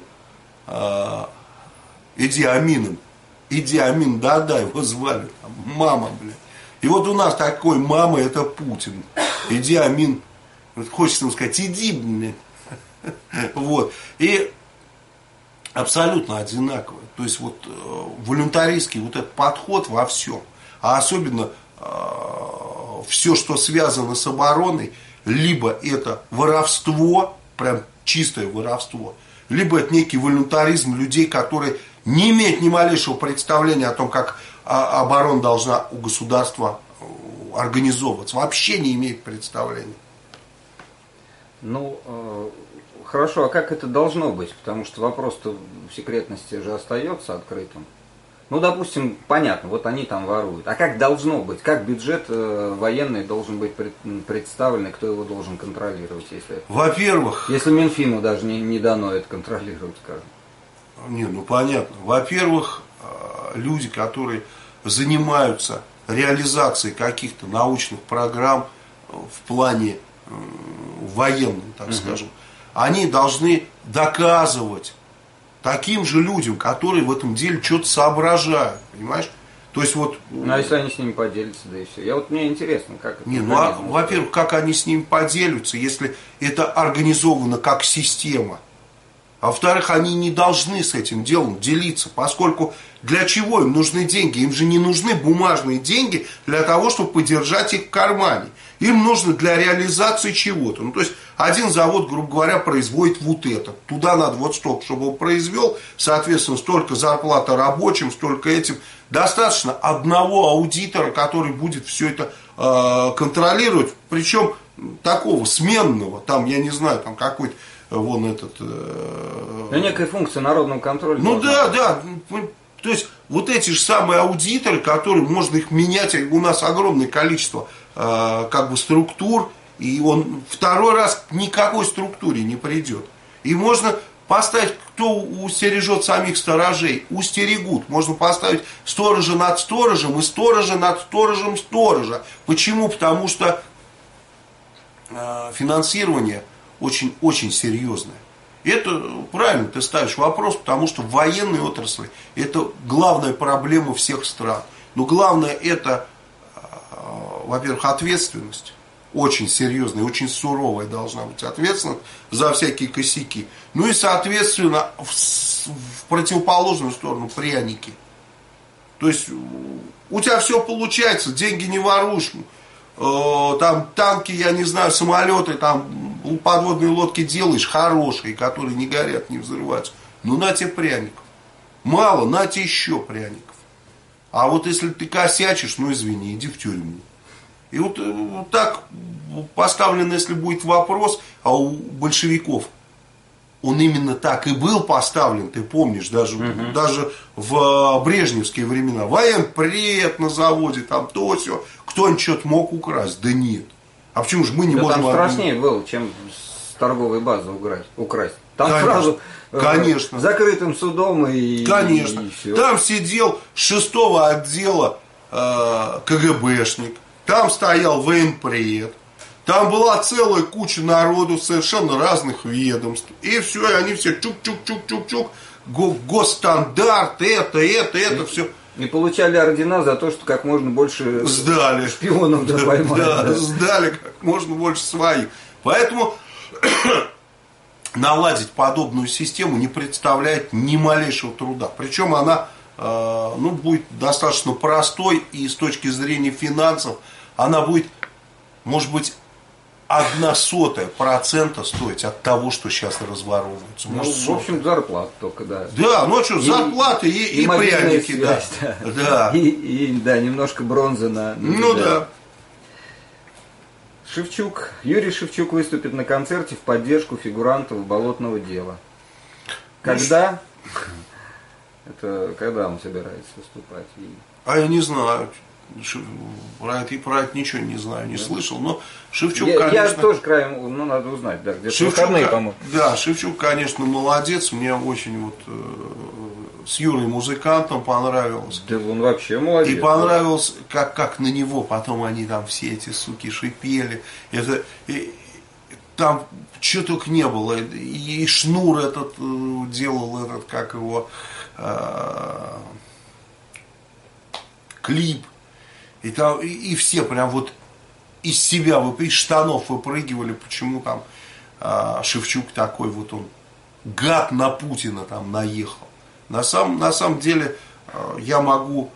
Иди Амином. Иди Амин, да, его звали. Мама, блядь. И вот у нас такой мама, это Путин. Иди Амин. Хочется ему сказать, иди, блядь. Вот. И абсолютно одинаково. То есть вот волюнтаристский вот этот подход во всем, а особенно все, что связано с обороной, либо это воровство, прям чистое воровство, либо это некий волюнтаризм людей, которые не имеют ни малейшего представления о том, как оборона должна у государства организовываться. Вообще не имеют представления. Ну, хорошо, а как это должно быть? Потому что вопрос-то в секретности же остается открытым. Ну, допустим, понятно, вот они там воруют. А как должно быть? Как бюджет военный должен быть представлен, и кто его должен контролировать, если... Во-первых... Если Минфину даже не дано это контролировать, скажем. Не, ну понятно. Во-первых, люди, которые занимаются реализацией каких-то научных программ в плане военном, так скажем, они должны доказывать таким же людям, которые в этом деле что-то соображают, понимаешь? То есть вот... Ну, а если они с ними поделятся, да и все. Мне интересно, как это... Не, ну, во-первых, как они с ними поделятся, если это организовано как система. А во-вторых, они не должны с этим делом делиться, поскольку для чего им нужны деньги? Им же не нужны бумажные деньги для того, чтобы подержать их в кармане. Им нужно для реализации чего-то. Ну, то есть, один завод, грубо говоря, производит вот это. Туда надо вот столько, чтобы он произвел. Соответственно, столько зарплата рабочим, столько этим. Достаточно одного аудитора, который будет все это контролировать. Причем такого сменного. Там, я не знаю, там какой-то вон этот... Ну, некая функция народного контроля. Ну да. То есть, вот эти же самые аудиторы, которые можно их менять, у нас огромное количество как бы структур, и он второй раз к никакой структуре не придет. И можно поставить, кто устережет самих сторожей, устерегут. Можно поставить сторожа над сторожем и сторожа над сторожем сторожа. Почему? Потому что финансирование очень серьезное. Это правильно ты ставишь вопрос, потому что в военной отрасли это главная проблема всех стран. Но главное это, во-первых, ответственность. Очень серьезная, очень суровая должна быть ответственность за всякие косяки. Ну и, соответственно, в противоположную сторону пряники. То есть у тебя все получается, деньги не воруешь. Там танки, я не знаю, самолеты, там подводные лодки делаешь хорошие, которые не горят, не взрываются, ну на тебе пряников. Мало, на тебе еще пряников. А вот если ты косячишь, ну извини, иди в тюрьму. И вот так поставлен, если будет вопрос, а у большевиков он именно так и был поставлен, ты помнишь, даже в брежневские времена. Военпред на заводе, там то все. Кто-нибудь что-то мог украсть? Да нет. А почему же мы не можем... Там страшнее было, чем с торговой базы украсть. Там конечно, сразу конечно. закрытым судом и... Конечно. И все. Там сидел 6-го отдела КГБшник. Там стоял военпред. Там была целая куча народу совершенно разных ведомств. И все, и они все чук-чук-чук-чук-чук. Госстандарт, это все. И получали ордена за то, что как можно больше сдали. Шпионов поймали. Да, сдали как можно больше своих. Поэтому наладить подобную систему не представляет ни малейшего труда. Причем она будет достаточно простой, и с точки зрения финансов она будет, может быть, 0,01% стоить от того, что сейчас разворовывается. Ну, в общем, зарплата только, да. Да, ну что, зарплаты и пряники, связь, да. И немножко бронзы на ну да. Юрий Шевчук выступит на концерте в поддержку фигурантов болотного дела. Когда? Это когда он собирается выступать? А я не знаю. Про это ничего не знаю, не слышал. Но Шевчук, конечно... Я тоже краем, надо узнать, да, где-то выходные, по-моему. Да, Шевчук, конечно, молодец. Мне очень с Юрой музыкантом понравилось. Да он вообще молодец. И понравилось, как на него потом они там все эти суки шипели. Там что только не было. И Шнур этот делал как его, клип. И все прям вот из себя, из штанов выпрыгивали, почему там Шевчук такой вот он, гад на Путина там наехал. На самом деле я могу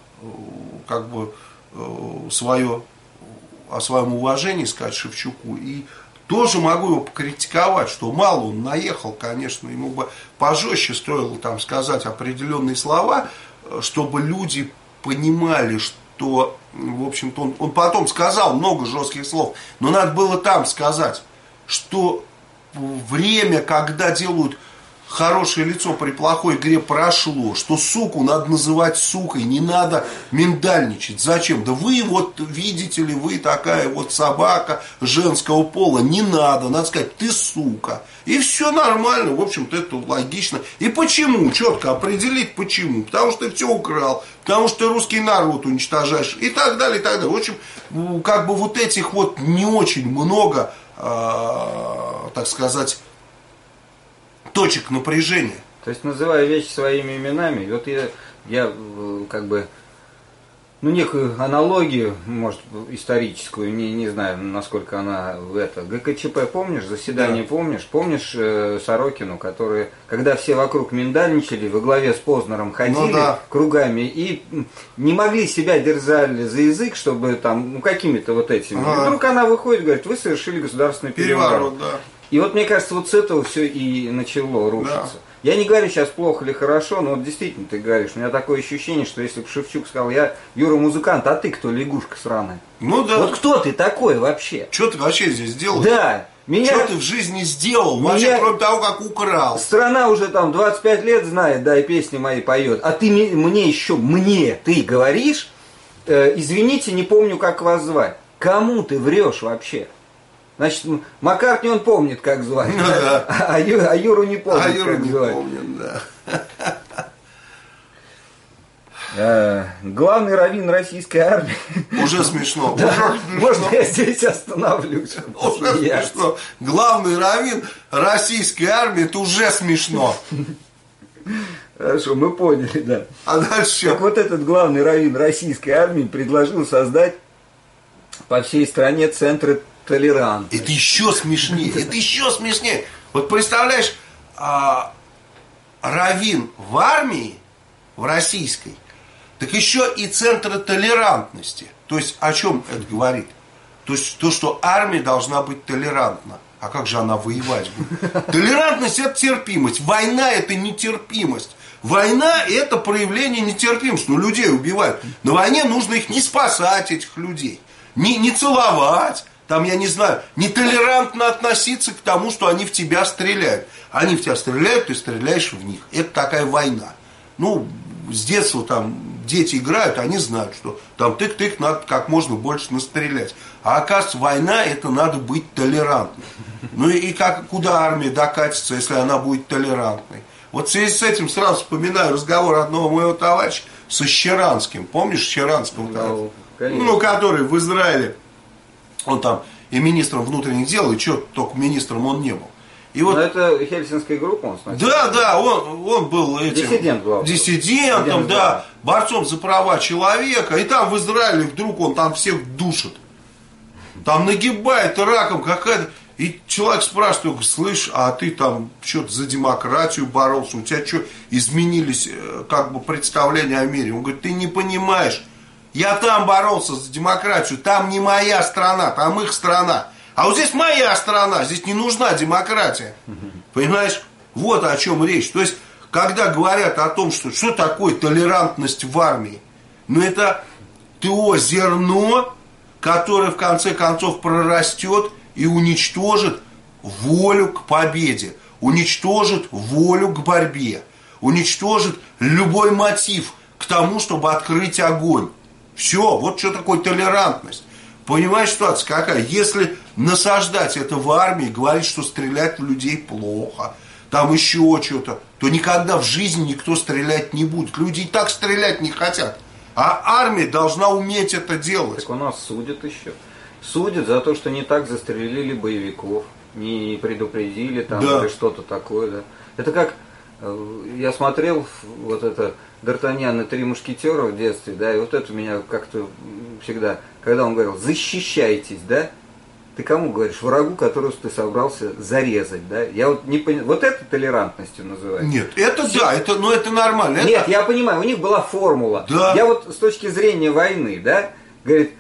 о своем уважении сказать Шевчуку, и тоже могу его покритиковать, что мало он наехал, конечно, ему бы пожестче стоило там сказать определенные слова, чтобы люди понимали, что, в общем-то, он потом сказал много жестких слов, но надо было там сказать, что время, когда делают хорошее лицо при плохой игре, прошло, что суку надо называть сукой, не надо миндальничать. Зачем? Да вы вот, видите ли, вы такая вот собака женского пола, не надо сказать, ты сука. И все нормально, в общем-то, это логично. И почему? Четко определить почему. Потому что ты все украл, потому что ты русский народ уничтожаешь и так далее, и так далее. В общем, вот этих вот не очень много, так сказать, точек напряжения. То есть, называя вещи своими именами, вот я некую аналогию, может, историческую, не знаю, насколько она ГКЧП, помнишь, заседание, да. Помнишь Сорокину, которые, когда все вокруг миндальничали, во главе с Познером ходили кругами и не могли себя держали за язык, чтобы там, какими-то вот этими. И вдруг она выходит и говорит, вы совершили государственный переворот. Да. И вот мне кажется, вот с этого все и начало рушиться. Да. Я не говорю сейчас плохо или хорошо, но вот действительно ты говоришь, у меня такое ощущение, что если бы Шевчук сказал, я Юра музыкант, а ты кто, лягушка сраная? Ну да. Вот кто ты такой вообще? Что ты вообще здесь делаешь? Да. Что ты в жизни сделал, вообще, кроме того, как украл? Страна уже там 25 лет знает, да, и песни мои поет, а ты ты говоришь, извините, не помню, как вас звать. Кому ты врешь вообще? Значит, Маккартни он помнит, как звать, ну, да. а Юру не помнит, как звать. Помнит, да. Главный раввин российской армии. Уже смешно. Да, можно я здесь остановлюсь? Уже смешно. Главный раввин российской армии, это уже смешно. Хорошо, мы поняли, да. А дальше? Так вот этот главный раввин российской армии предложил создать по всей стране центры толерантности. Это еще смешнее. Вот представляешь, раввин в армии, в российской, так еще и центры толерантности. То есть о чем это говорит? То есть то, что армия должна быть толерантна. А как же она воевать будет? Толерантность – это терпимость. Война – это нетерпимость. Война – это проявление нетерпимости. Ну, людей убивают. На войне нужно их не спасать, этих людей. Не целовать. Там, я не знаю, нетолерантно относиться к тому, что они в тебя стреляют. Они в тебя стреляют, ты стреляешь в них. Это такая война. Ну, с детства там дети играют, они знают, что там тык-тык надо как можно больше настрелять. А оказывается, война – это надо быть толерантным. Ну и куда армия докатится, если она будет толерантной? Вот в связи с этим сразу вспоминаю разговор одного моего товарища со Щеранским. Помнишь Щеранского? Ну, который в Израиле, он там и министром внутренних дел, и что только министром он не был. И вот, это Хельсинская группа, он сначала. Да, он был этим диссидентом, да, борцом за права человека. И там в Израиле вдруг он там всех душит. Там нагибает раком какая-то. И человек спрашивает, слышь, а ты там что-то за демократию боролся, у тебя что, изменились как бы представления о мире? Он говорит, ты не понимаешь, я там боролся за демократию, там не моя страна, там их страна. А вот здесь моя страна, здесь не нужна демократия. Понимаешь? Вот о чем речь. То есть, когда говорят о том, что такое толерантность в армии, ну это то зерно, которое в конце концов прорастет и уничтожит волю к победе, уничтожит волю к борьбе, уничтожит любой мотив к тому, чтобы открыть огонь. Все, вот что такое толерантность. Понимаешь, ситуация какая? Если насаждать это в армии, говорить, что стрелять в людей плохо, там еще что-то, то никогда в жизни никто стрелять не будет. Люди и так стрелять не хотят. А армия должна уметь это делать. Так у нас судят еще. Судят за то, что не так застрелили боевиков, не предупредили там, да, или что-то такое. Да. Это как, я смотрел вот это Д'Артаньян и три мушкетера в детстве, да, и вот это меня как-то всегда, когда он говорил, защищайтесь, да, ты кому говоришь? Врагу, которого ты собрался зарезать, да? Я вот не понимаю, вот это толерантностью называется? Нет, это да, это нормально. Нет, я понимаю, у них была формула. Да. Я вот с точки зрения войны, да, говорит,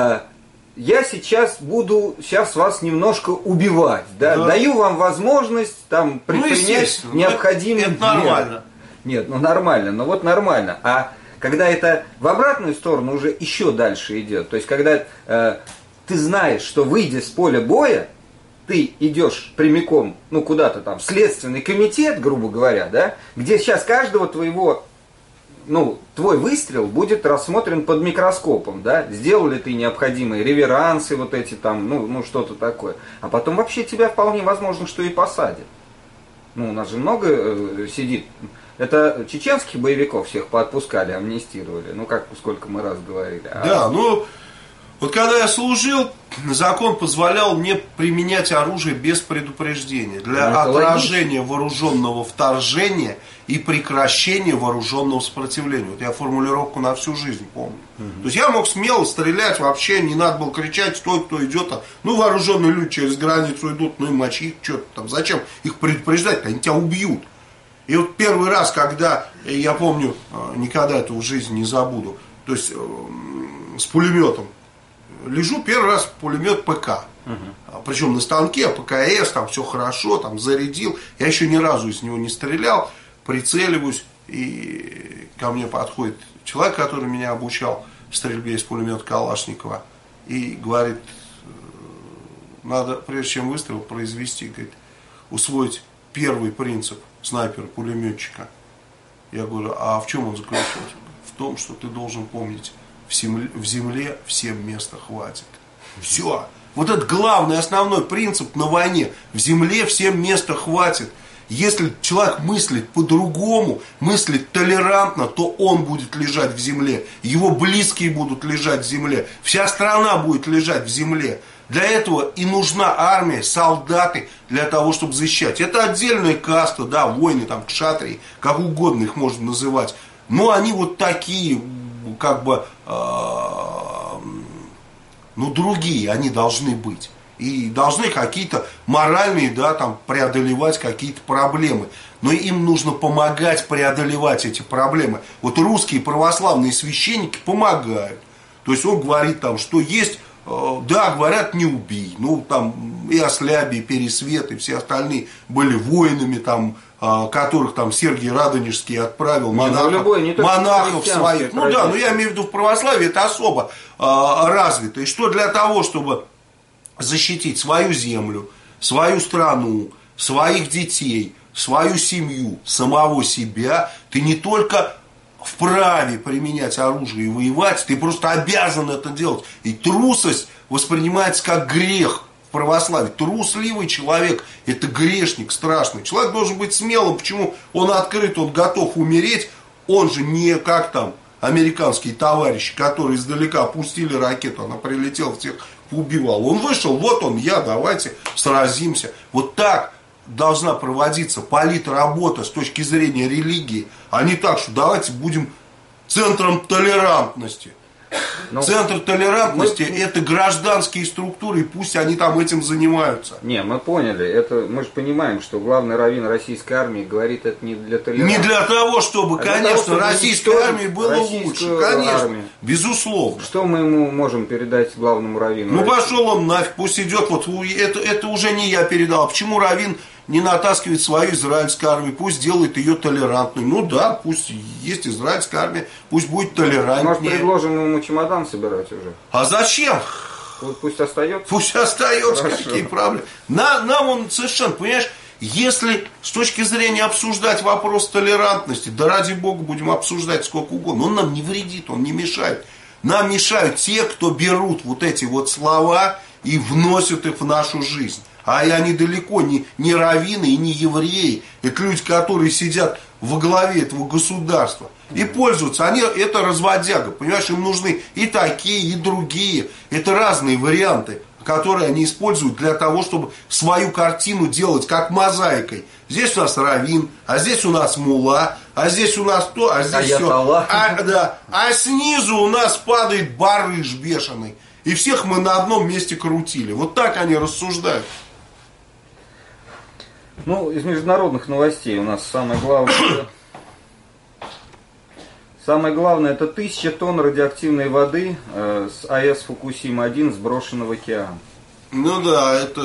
я сейчас буду вас немножко убивать, да? Даю вам возможность там предпринять необходимые меры. Это нормально. Нет, нормально, но вот нормально. А когда это в обратную сторону уже еще дальше идет, то есть когда ты знаешь, что выйдя с поля боя, ты идешь прямиком, ну куда-то там, в следственный комитет, грубо говоря, да, где сейчас каждого твоего, ну, твой выстрел будет рассмотрен под микроскопом, да, сделал ли ты необходимые реверансы вот эти там, ну что-то такое. А потом вообще тебя вполне возможно, что и посадят. Ну, у нас же много сидит. Это чеченских боевиков всех поотпускали, амнистировали. Ну, как, сколько мы раз говорили. Да, вот когда я служил, закон позволял мне применять оружие без предупреждения для отражения вооруженного вторжения и прекращения вооруженного сопротивления. Вот я формулировку на всю жизнь помню. То есть я мог смело стрелять, вообще не надо было кричать, стой, кто идет. Ну, вооруженные люди через границу идут, ну и мочи их, что-то там. Зачем их предупреждать? Они тебя убьют. И вот первый раз, когда, я помню, никогда этого в жизни не забуду, то есть с пулеметом, лежу первый раз пулемет ПК. Причем на станке, ПКС, там все хорошо, там зарядил. Я еще ни разу из него не стрелял. Прицеливаюсь, и ко мне подходит человек, который меня обучал стрельбе из пулемета Калашникова. И говорит, надо, прежде чем выстрел произвести, говорит, усвоить первый принцип снайпера-пулеметчика. Я говорю, а в чем он заключается? В том, что ты должен помнить, в земле всем места хватит. Все. Вот это главный, основной принцип на войне. В земле всем места хватит. Если человек мыслит по-другому, мыслит толерантно, то он будет лежать в земле. Его близкие будут лежать в земле. Вся страна будет лежать в земле. Для этого и нужна армия, солдаты, для того, чтобы защищать. Это отдельная каста, да, воины, там, кшатрии, как угодно их можно называть. Но они вот такие, как бы, другие они должны быть. И должны какие-то моральные, да, там, преодолевать какие-то проблемы. Но им нужно помогать преодолевать эти проблемы. Вот русские православные священники помогают. То есть он говорит там, что есть да, говорят, не убий. Ну, там и Ослябий, и Пересвет, и все остальные были воинами, там, которых там Сергий Радонежский отправил, монахов своих. Ну да, но я имею в виду в православии это особо развито. И что для того, чтобы защитить свою землю, свою страну, своих детей, свою семью, самого себя, ты не только вправе применять оружие и воевать, ты просто обязан это делать. И трусость воспринимается как грех в православии. Трусливый человек – это грешник страшный. Человек должен быть смелым. Почему? Он открыт, он готов умереть. Он же не как там американские товарищи, которые издалека пустили ракету, она прилетела, всех поубивала. Он вышел, вот он, я, давайте сразимся. Вот так должна проводиться политработа с точки зрения религии, а не так, что давайте будем центром толерантности. Центр толерантности это гражданские структуры, и пусть они там этим занимаются. Не, мы поняли, это мы же понимаем, что главный раввин российской армии говорит это не для толерантности. Не для того, чтобы, конечно, российской армии было лучше, конечно, армию. Безусловно. Что мы ему можем передать главному раввину? Ну пошел он нафиг, пусть идет, вот это уже не я передал. Почему раввин не натаскивает свою израильскую армию, пусть делает ее толерантной. Ну да, пусть есть израильская армия, пусть будет толерантнее. Может, предложим ему чемодан собирать уже? А зачем? Пусть остается. Пусть остается, хорошо. Какие проблемы. Нам он совершенно, понимаешь, если с точки зрения обсуждать вопрос толерантности, да ради бога будем обсуждать сколько угодно, он нам не вредит, он не мешает. Нам мешают те, кто берут вот эти вот слова и вносят их в нашу жизнь. А они далеко не раввины и не евреи. Это люди, которые сидят во главе этого государства. И пользуются. Они это разводяга. Понимаешь, им нужны и такие, и другие. Это разные варианты, которые они используют для того, чтобы свою картину делать как мозаикой. Здесь у нас раввин, а здесь у нас мулла, а здесь у нас то, а здесь все. А снизу у нас падает барыш бешеный. И всех мы на одном месте крутили. Вот так они рассуждают. Ну, из международных новостей у нас самое главное это 1000 тонн радиоактивной воды с АЭС Фукусима-1 сброшено в океан. Ну да, это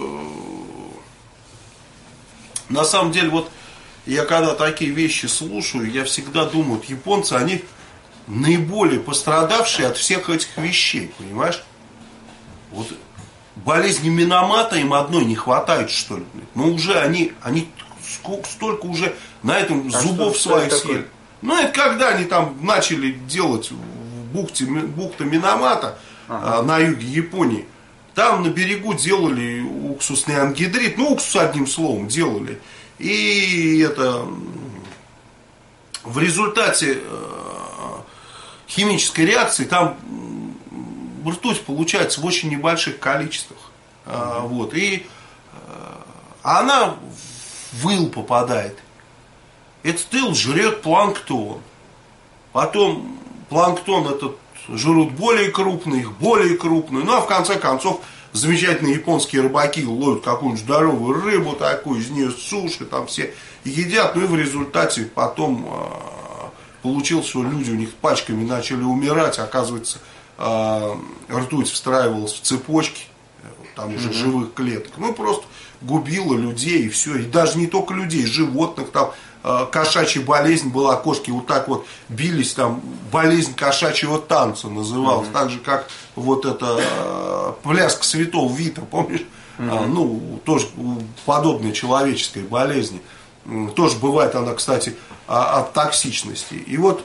на самом деле, вот я когда такие вещи слушаю, я всегда думаю, вот японцы, они наиболее пострадавшие от всех этих вещей, понимаешь? Вот болезни Миномата им одной не хватает, что ли. Но уже они столько уже на этом зубов своих съели. Ну, это когда они там начали делать в бухте Миномата, на юге Японии. Там на берегу делали уксусный ангидрид. Ну, уксус одним словом делали. И это в результате химической реакции там ртуть получается в очень небольших количествах. Вот. И она в ил попадает. Этот ил жрет планктон. Потом планктон этот жрут более крупные, их более крупные. Ну а в конце концов замечательные японские рыбаки ловят какую-нибудь здоровую рыбу такую, из нее суши, там все едят. Ну и в результате потом получилось, что люди у них пачками начали умирать. Оказывается, ртуть встраивалась в цепочки, там уже живых клеток. Ну, просто губила людей и все. И даже не только людей, животных. Там кошачья болезнь была, кошки вот так вот бились, там болезнь кошачьего танца называлась. Так же, как вот эта пляска святого Вита, помнишь? Ну, тоже подобная человеческой болезни. Тоже бывает она, кстати, от токсичности. И вот,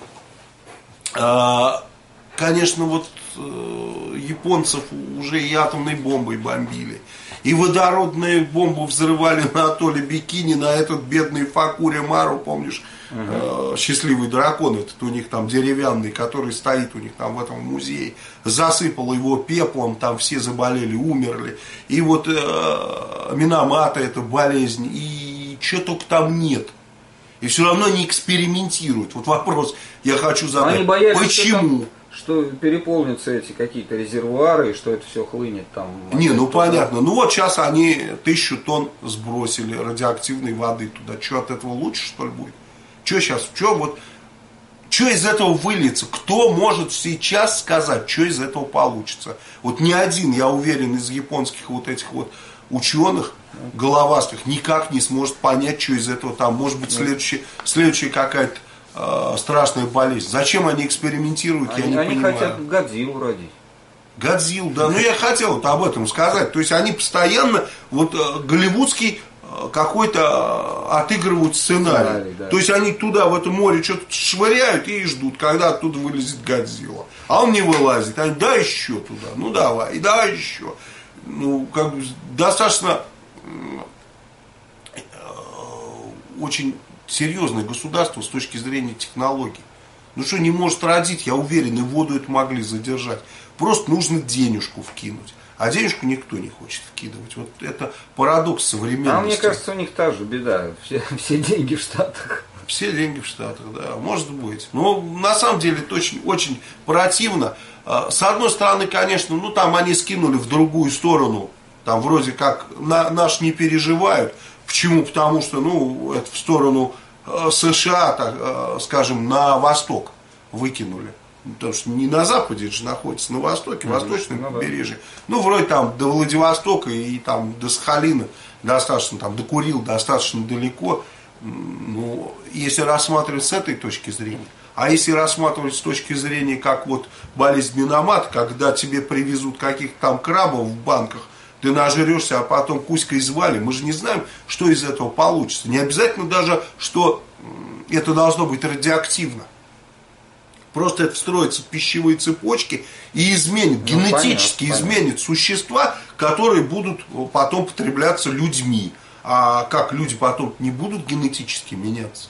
конечно, вот японцев уже и атомной бомбой бомбили, и водородные бомбы взрывали на атолле Бикини, на этот бедный Факури Мару, помнишь, счастливый дракон, этот у них там деревянный, который стоит у них там в этом музее, засыпал его пеплом, там все заболели, умерли, и вот Миномата это болезнь, и что только там нет. И все равно не экспериментируют. Вот вопрос я хочу задать. Они боятся, почему? Что переполнятся эти какие-то резервуары, и что это все хлынет там. Не, ну понятно. Ну вот сейчас они 1000 тонн сбросили радиоактивной воды туда. Что от этого лучше, что ли, будет? Что сейчас? Что Что из этого выльется? Кто может сейчас сказать, что из этого получится? Вот ни один, я уверен, из японских вот этих вот ученых головастых никак не сможет понять, что из этого там. Может быть, следующая какая-то страшная болезнь. Зачем они экспериментируют, я не понимаю. Они хотят Годзиллу родить. Годзилл, да. Ну, я хотел вот об этом сказать. То есть, они постоянно, вот, голливудский какой-то отыгрывают сценарий. Да. То есть, они туда, в это море, что-то швыряют и ждут, когда оттуда вылезет Годзилла. А он не вылазит. Они, да, еще туда. Ну, давай, да, еще. Ну, как бы, достаточно очень серьезное государство с точки зрения технологий. Ну, что не может родить, я уверен, и воду это могли задержать. Просто нужно денежку вкинуть. А денежку никто не хочет вкидывать. Вот это парадокс современности. А мне кажется, у них та же беда. Все деньги в Штатах. Все деньги в Штатах, да, может быть. Но на самом деле это очень, очень противно. С одной стороны, конечно, ну там они скинули в другую сторону. Там вроде как наш не переживают. Почему? Потому что, ну, это в сторону США, так, скажем, на восток выкинули. Потому что не на западе, это же находится на востоке, восточном побережье. Ну, вроде там до Владивостока и там до Сахалина достаточно, там до Курил достаточно далеко. Ну, если рассматривать с этой точки зрения. А если рассматривать с точки зрения, как вот болезнь Миномат, когда тебе привезут каких-то там крабов в банках, ты нажрешься, а потом куськой звали, мы же не знаем, что из этого получится. Не обязательно даже, что это должно быть радиоактивно. Просто это встроится в пищевые цепочки и изменит, ну, генетически понятно, изменит существа, которые будут потом потребляться людьми. А как люди потом не будут генетически меняться?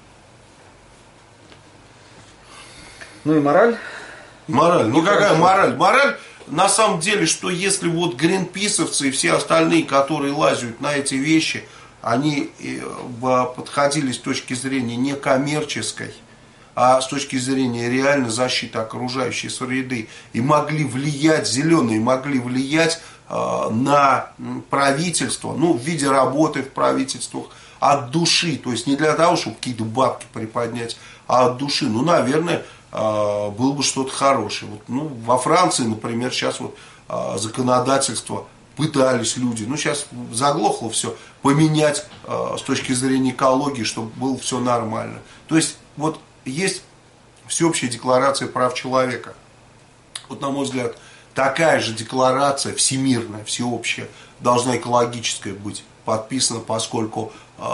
Ну и мораль? Мораль. Ну какая мораль? Мораль на самом деле, что если вот гринписовцы и все остальные, которые лазят на эти вещи, они подходили с точки зрения не коммерческой, а с точки зрения реально защиты окружающей среды, и могли влиять, зеленые могли влиять на правительство, ну, в виде работы в правительствах от души, то есть не для того, чтобы какие-то бабки приподнять, а от души, ну, наверное, было бы что-то хорошее. Вот, ну, во Франции, например, сейчас вот законодательство пытались люди, ну, сейчас заглохло все, поменять с точки зрения экологии, чтобы было все нормально. То есть, вот есть всеобщая декларация прав человека. Вот, на мой взгляд, такая же декларация всемирная, всеобщая, должна экологическая быть подписана, поскольку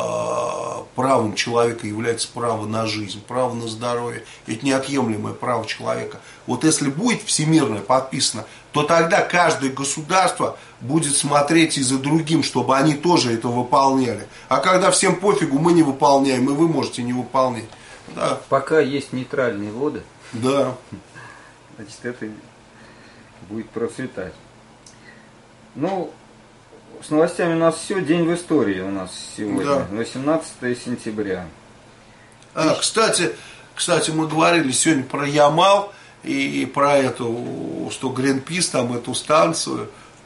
правом человека является право на жизнь, право на здоровье. Это неотъемлемое право человека. Вот если будет всемирное подписано, то тогда каждое государство будет смотреть и за другим, чтобы они тоже это выполняли. А когда всем пофигу, мы не выполняем, и вы можете не выполнять. Да. Пока есть нейтральные воды, да, значит, это будет процветать. Ну, с новостями у нас все. День в истории у нас сегодня, да. 18 сентября. Кстати, мы говорили сегодня про Ямал и про эту, что Гринпис, там эту станцию.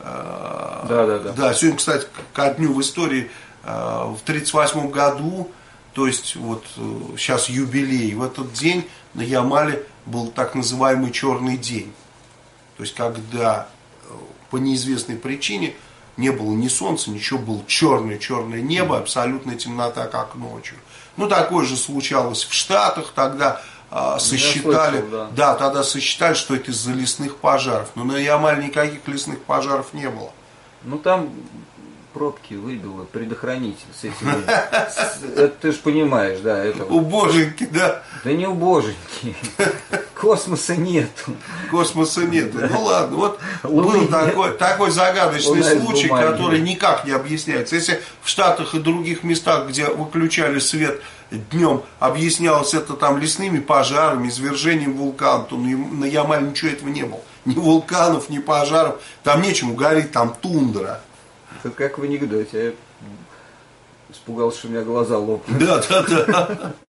Да, сегодня, кстати, ко дню в истории, в 1938 году, то есть вот сейчас юбилей, в этот день на Ямале был так называемый черный день. То есть когда по неизвестной причине не было ни солнца, ничего, было черное небо, абсолютная темнота, как ночью. Ну, такое же случалось в Штатах, тогда сосчитали, тогда сосчитали, что это из-за лесных пожаров. Но на Ямале никаких лесных пожаров не было. Ну, там пробки выбило предохранитель с этими. Это ты же понимаешь, да. Это убоженьки, да. Да не убоженьки. Космоса нету. Космоса нету. Ну ладно, вот был такой загадочный случай, который никак не объясняется. Если в Штатах и других местах, где выключали свет днем, объяснялось это там лесными пожарами, извержением вулкана, то на Ямале ничего этого не было. Ни вулканов, ни пожаров. Там нечему гореть, там тундра. Это как в анекдоте. Я испугался, что у меня глаза лопнут. Да.